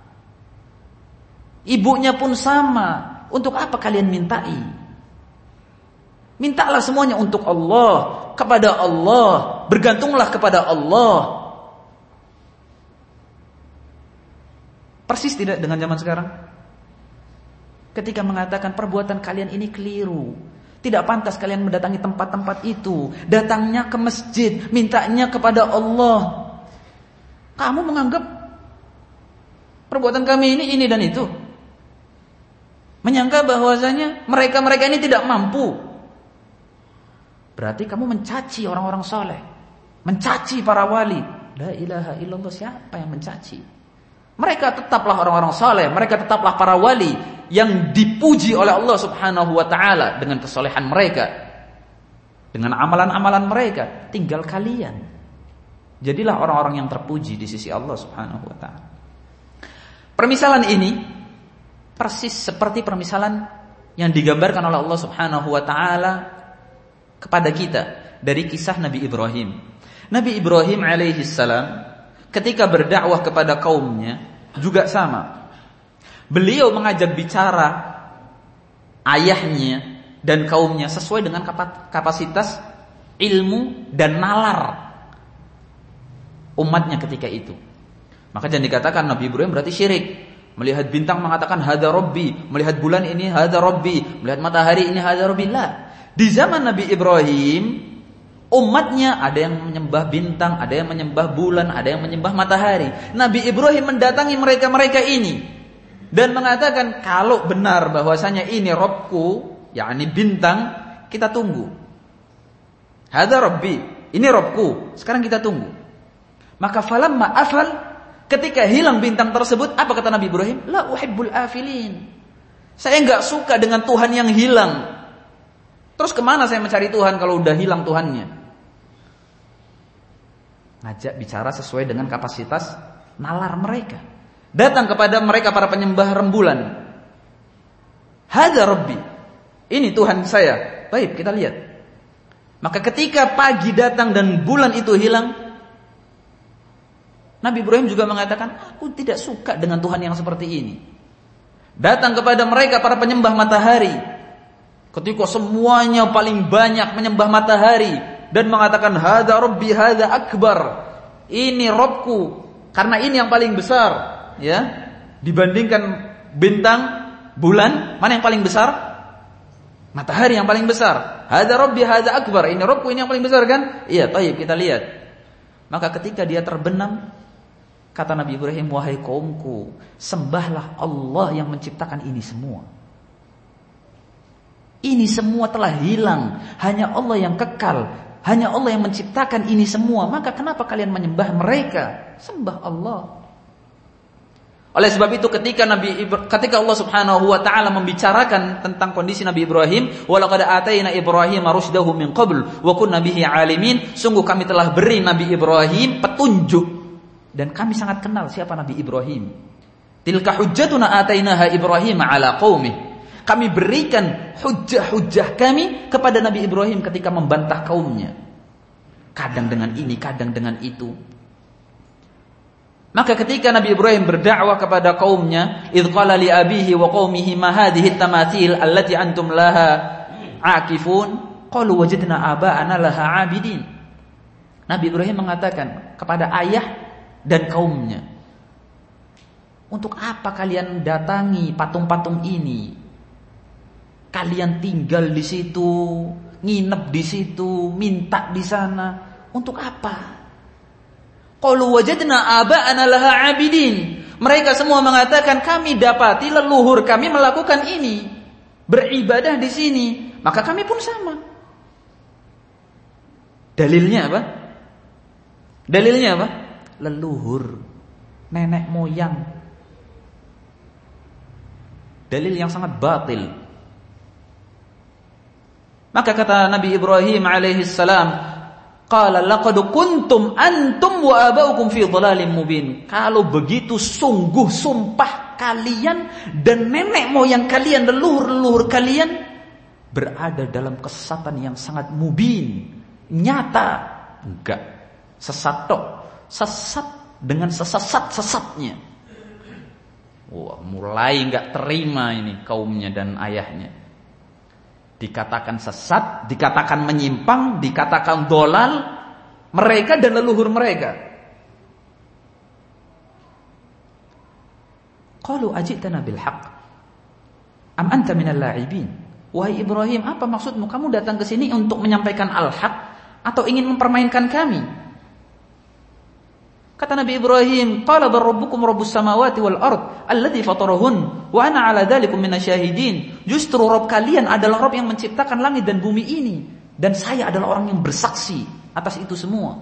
Speaker 1: Ibunya pun sama. Untuk apa kalian mintai? Mintalah semuanya untuk Allah, kepada Allah. Bergantunglah kepada Allah. Persis tidak dengan zaman sekarang? Ketika mengatakan perbuatan kalian ini keliru, tidak pantas kalian mendatangi tempat-tempat itu, datangnya ke masjid, mintanya kepada Allah. Kamu menganggap perbuatan kami ini dan itu, menyangka bahwasanya mereka ini tidak mampu. Berarti kamu mencaci orang-orang soleh, mencaci para wali. La ilaha illallah, siapa yang mencaci? Mereka tetaplah orang-orang saleh, mereka tetaplah para wali yang dipuji oleh Allah Subhanahu wa taala dengan kesolehan mereka, dengan amalan-amalan mereka. Tinggal kalian jadilah orang-orang yang terpuji di sisi Allah Subhanahu wa taala. Permisalan ini persis seperti permisalan yang digambarkan oleh Allah Subhanahu wa taala kepada kita dari kisah Nabi Ibrahim. Nabi Ibrahim alaihi salam ketika berdakwah kepada kaumnya juga sama. Beliau mengajak bicara ayahnya dan kaumnya sesuai dengan kapasitas ilmu dan nalar umatnya ketika itu. Maka jangan dikatakan Nabi Ibrahim berarti syirik. Melihat bintang mengatakan hadza rabbi, melihat bulan ini hadza rabbi, melihat matahari ini hadza rabbi. La. Di zaman Nabi Ibrahim, umatnya ada yang menyembah bintang, ada yang menyembah bulan, ada yang menyembah matahari. Nabi Ibrahim mendatangi mereka-mereka ini dan mengatakan, kalau benar bahwasanya ini Rabbku, yakni bintang, kita tunggu. Hadza Rabbi, ini Rabbku, sekarang kita tunggu. Maka falamma afal, ketika hilang bintang tersebut, apa kata Nabi Ibrahim? La uhibbul afilin. Saya enggak suka dengan Tuhan yang hilang. Terus kemana saya mencari Tuhan kalau udah hilang Tuhannya? Ngajak bicara sesuai dengan kapasitas nalar mereka. Datang kepada mereka para penyembah rembulan. Hadza Rabbi, ini Tuhan saya. Baik, kita lihat. Maka ketika pagi datang dan bulan itu hilang, Nabi Ibrahim juga mengatakan, aku tidak suka dengan Tuhan yang seperti ini. Datang kepada mereka para penyembah matahari. Ketika semuanya paling banyak menyembah matahari dan mengatakan hadza rabbi hadza akbar, ini Rabbku karena ini yang paling besar, ya, dibandingkan bintang, bulan, mana yang paling besar? Matahari yang paling besar. Hadza rabbi hadza akbar, ini Rabbku, ini yang paling besar kan? Iya, baik, kita lihat. Maka ketika dia terbenam, kata Nabi Ibrahim, wahai kaumku, sembahlah Allah yang menciptakan ini semua. Ini semua telah hilang, hanya Allah yang kekal, hanya Allah yang menciptakan ini semua. Maka kenapa kalian menyembah mereka? Sembah Allah. Oleh sebab itu ketika Allah Subhanahu wa taala membicarakan tentang kondisi Nabi Ibrahim, walaqad ataina Ibrahima rusydahu min qabl wa kunna bihi alimin, sungguh kami telah beri Nabi Ibrahim petunjuk dan kami sangat kenal siapa Nabi Ibrahim. Tilka hujjatuna atainaha Ibrahima ala qaumih. Kami berikan hujjah-hujjah kami kepada Nabi Ibrahim ketika membantah kaumnya. Kadang dengan ini, kadang dengan itu. Maka ketika Nabi Ibrahim berdakwah kepada kaumnya, idz qala li abihi wa qaumihi ma hadhihi at-tamathil allati antum laha aakifun, qalu wajadna aba'ana laha 'abidin. Nabi Ibrahim mengatakan kepada ayah dan kaumnya, untuk apa kalian datangi patung-patung ini? Kalian tinggal di situ, nginep di situ, minta di sana. Untuk apa? Qalu wajadna aba'ana laha 'abidin. Mereka semua mengatakan kami dapati leluhur kami melakukan ini, beribadah di sini, maka kami pun sama. Dalilnya apa? Dalilnya apa? Leluhur, nenek moyang. Dalil yang sangat batil. Maka kata Nabi Ibrahim alaihi salam, qala laqad kuntum antum wa abaukum fi dhalalin mubin. Kalau begitu sungguh sumpah kalian dan nenek moyang kalian, leluhur kalian berada dalam kesesatan yang sangat mubin, nyata. Enggak sesat tok, sesat dengan sesat-sesatnya. Wah, mulai enggak terima ini kaumnya dan ayahnya. Dikatakan sesat, dikatakan menyimpang, dikatakan dolal mereka dan leluhur mereka. Qalu ajitana bil haqq am anta minal la'ibin. Wahai Ibrahim, apa maksudmu? Kamu datang ke sini untuk menyampaikan al-haq atau ingin mempermainkan kami? Kata Nabi Ibrahim, qala bal rabbukum rabbus samawati wal ard alladzi fatarahun wa ana 'ala dzalikum minasyahidin. Justru Rabb kalian adalah Rabb yang menciptakan langit dan bumi ini, dan saya adalah orang yang bersaksi atas itu semua.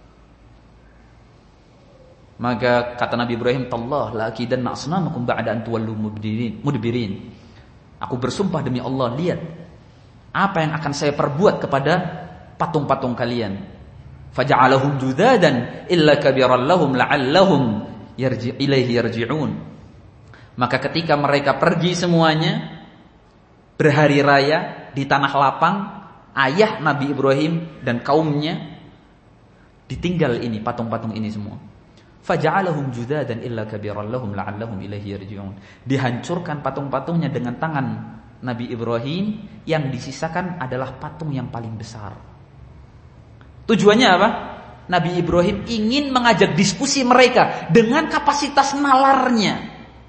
Speaker 1: Maka kata Nabi Ibrahim, tallah la akidanna asnamakum ba'da an tuwallu mudbirin. Aku bersumpah demi Allah, lihat apa yang akan saya perbuat kepada patung-patung kalian. Faja'alahum judadan illa kabiran lahum la'allahum ilaihi yarji'un. Maka ketika mereka pergi semuanya berhari raya di tanah lapang, ayah Nabi Ibrahim dan kaumnya ditinggal ini patung-patung ini semua. Faja'alahum judadan illa kabiran lahum la'allahum ilaihi yarji'un. Dihancurkan patung-patungnya dengan tangan Nabi Ibrahim, yang disisakan adalah patung yang paling besar. Tujuannya apa? Nabi Ibrahim ingin mengajak diskusi mereka dengan kapasitas nalarnya,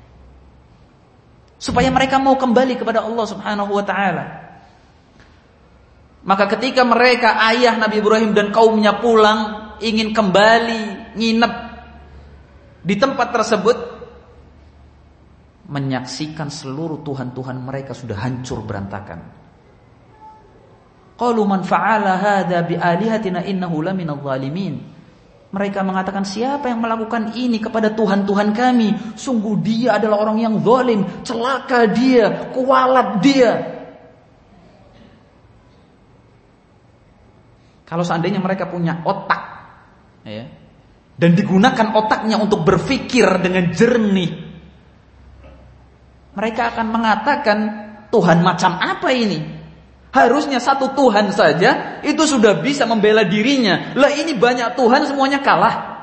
Speaker 1: supaya mereka mau kembali kepada Allah Subhanahu wa ta'ala. Maka ketika mereka, ayah Nabi Ibrahim dan kaumnya pulang, ingin kembali nginep di tempat tersebut, menyaksikan seluruh tuhan-tuhan mereka sudah hancur berantakan. Qalu man fa'ala hadza bi alihatina innahu laminadh dhalimin. Mereka mengatakan, siapa yang melakukan ini kepada tuhan-tuhan kami, sungguh dia adalah orang yang zalim, celaka dia, kualat dia. Kalau seandainya mereka punya otak, ya, dan digunakan otaknya untuk berpikir dengan jernih, mereka akan mengatakan, Tuhan macam apa ini? Harusnya satu Tuhan saja itu sudah bisa membela dirinya. Lah ini banyak Tuhan, semuanya kalah.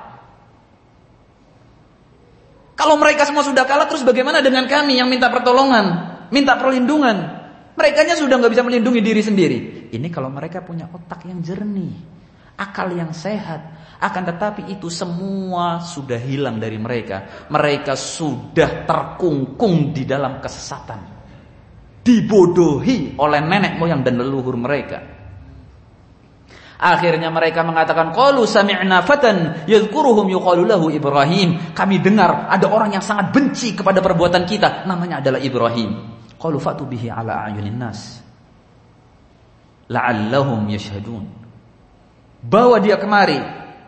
Speaker 1: Kalau mereka semua sudah kalah, terus bagaimana dengan kami yang minta pertolongan, minta perlindungan? Merekanya sudah nggak bisa melindungi diri sendiri. Ini kalau mereka punya otak yang jernih, akal yang sehat. Akan tetapi itu semua sudah hilang dari mereka. Mereka sudah terkungkung di dalam kesesatan, dibodohi oleh nenek moyang dan leluhur mereka. Akhirnya mereka mengatakan, qalu sami'na fatan yadhkuruhum yuqalu lahu Ibrahim. Kami dengar ada orang yang sangat benci kepada perbuatan kita, namanya adalah Ibrahim. Qalu fatu bihi ala a'yunin nas la'allahum yashhadun. Bawa dia kemari,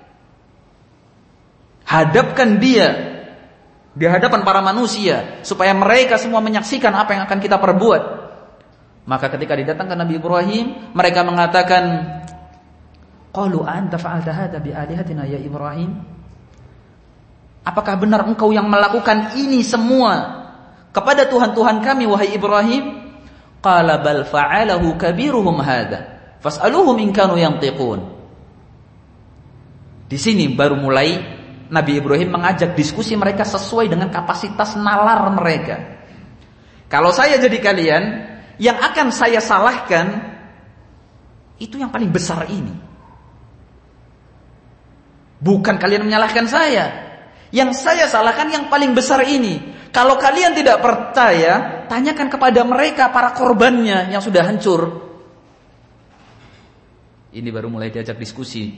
Speaker 1: hadapkan dia di hadapan para manusia, supaya mereka semua menyaksikan apa yang akan kita perbuat. Maka ketika didatangkan Nabi Ibrahim, mereka mengatakan, qalu anta fa'alta hadza bi alihatina ya Ibrahim? Apakah benar engkau yang melakukan ini semua kepada tuhan-tuhan kami, wahai Ibrahim? Qala bal fa'alahu kabiruhum hadza fas'aluhum in kanu yantiqun. Di sini baru mulai Nabi Ibrahim mengajak diskusi mereka sesuai dengan kapasitas nalar mereka. Kalau saya jadi kalian, yang akan saya salahkan itu yang paling besar ini. Bukan kalian menyalahkan saya. Yang saya salahkan yang paling besar ini. Kalau kalian tidak percaya, tanyakan kepada mereka, para korbannya yang sudah hancur. Ini baru mulai diajak diskusi.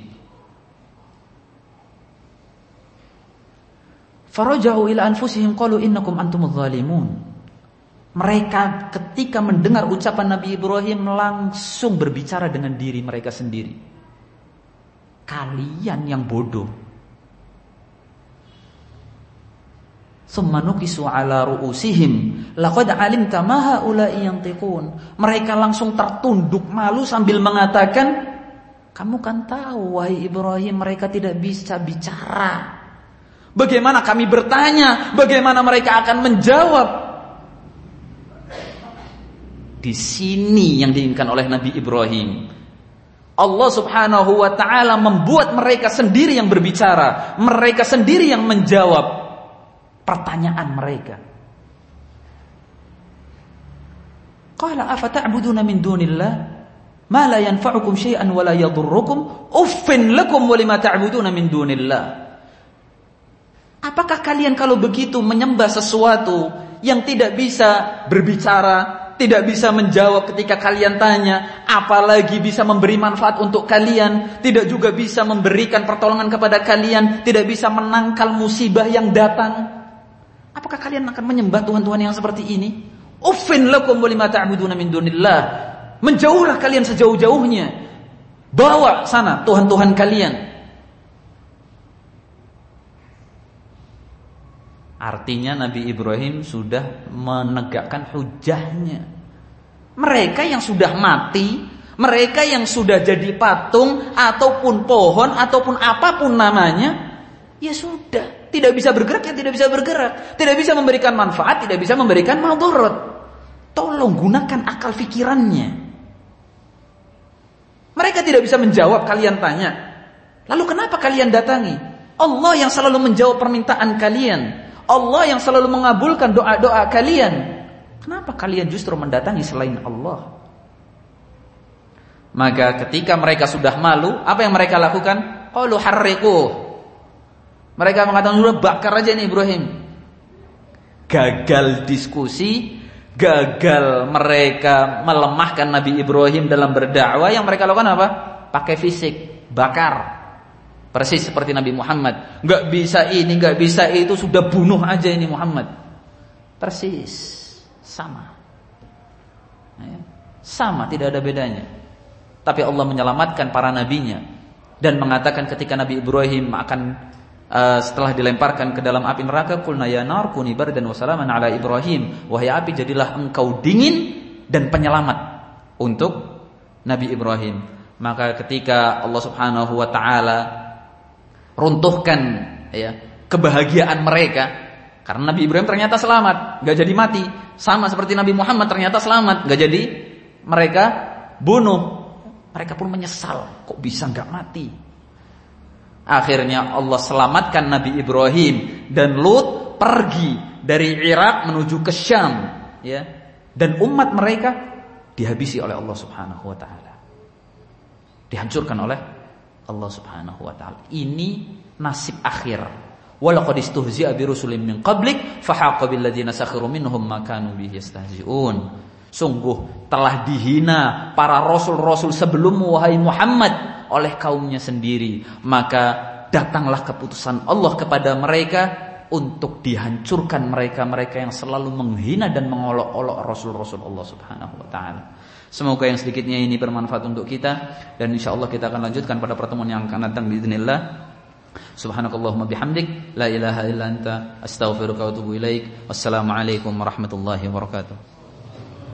Speaker 1: Faraja'u ila anfusihim qalu innakum antumudz zalimun. Mereka ketika mendengar ucapan Nabi Ibrahim langsung berbicara dengan diri mereka sendiri. Kalian yang bodoh. Tsumma nuqisu ala ru'usihim laqad 'alimta ma haula'i yantiqun. Mereka langsung tertunduk malu sambil mengatakan, kamu kan tahu wahai Ibrahim, mereka tidak bisa bicara. Bagaimana kami bertanya, bagaimana mereka akan menjawab? Di sini yang diinginkan oleh Nabi Ibrahim. Allah Subhanahu wa ta'ala membuat mereka sendiri yang berbicara, mereka sendiri yang menjawab pertanyaan mereka. Qala afata'buduna min dunillah ma la yanfa'ukum syai'an wa la yadhurrukum uffin lakum wa lima ta'buduna min dunillah. Apakah kalian kalau begitu menyembah sesuatu yang tidak bisa berbicara, tidak bisa menjawab ketika kalian tanya, apalagi bisa memberi manfaat untuk kalian, tidak juga bisa memberikan pertolongan kepada kalian, tidak bisa menangkal musibah yang datang? Apakah kalian akan menyembah Tuhan-Tuhan yang seperti ini? Uffin lakum wa lima ta'buduna min dunillah. Menjauhlah kalian sejauh-jauhnya. Bawa sana Tuhan-Tuhan kalian. Artinya Nabi Ibrahim sudah menegakkan hujahnya. Mereka yang sudah mati, mereka yang sudah jadi patung ataupun pohon ataupun apapun namanya, ya sudah, tidak bisa bergerak, ya tidak bisa bergerak, tidak bisa memberikan manfaat, tidak bisa memberikan madarat. Tolong gunakan akal fikirannya. Mereka tidak bisa menjawab, kalian tanya. Lalu kenapa kalian datangi? Allah yang selalu menjawab permintaan kalian. Allah yang selalu mengabulkan doa-doa kalian. Kenapa kalian justru mendatangi selain Allah? Maka ketika mereka sudah malu, apa yang mereka lakukan? Qalu harriquh. Mereka mengatakan, sudah bakar aja nih Ibrahim. Gagal diskusi, gagal mereka melemahkan Nabi Ibrahim dalam berdakwah. Yang mereka lakukan apa? Pakai fisik, bakar. Persis seperti Nabi Muhammad. Gak bisa ini, gak bisa itu, sudah bunuh aja ini Muhammad. Persis sama. Sama, tidak ada bedanya. Tapi Allah menyelamatkan para nabinya dan mengatakan ketika Nabi Ibrahim akan setelah dilemparkan ke dalam api neraka, qulna ya nar kuni bardan wa salaman ala Ibrahim. Wahai api, jadilah engkau dingin dan penyelamat untuk Nabi Ibrahim. Maka ketika Allah Subhanahu wa taala runtuhkan ya kebahagiaan mereka karena Nabi Ibrahim ternyata selamat, gak jadi mati, sama seperti Nabi Muhammad ternyata selamat, gak jadi mereka bunuh. Mereka pun menyesal, kok bisa gak mati. Akhirnya Allah selamatkan Nabi Ibrahim dan Lut pergi dari Irak menuju ke Syam, ya. Dan umat mereka dihabisi oleh Allah Subhanahu wa taala. Dihancurkan oleh Allah Subhanahu wa taala. Ini nasib akhir. Walaqad istuhzi'a bi rusulin min qablik fahaqa bil ladzina sakhiru minhum ma kanu bihi yastahzi'un. Sungguh telah dihina para rasul-rasul sebelummu wahai Muhammad oleh kaumnya sendiri. Maka datanglah keputusan Allah kepada mereka untuk dihancurkan mereka-mereka yang selalu menghina dan mengolok-olok rasul-rasul Allah Subhanahu wa taala. Semoga yang sedikitnya ini bermanfaat untuk kita, dan insyaallah kita akan lanjutkan pada pertemuan yang akan datang biidznillah. Subhanakallahumma bihamdik la ilaha illa anta astaghfiruka wa atubu ilaik. Wassalamualaikum warahmatullahi wabarakatuh.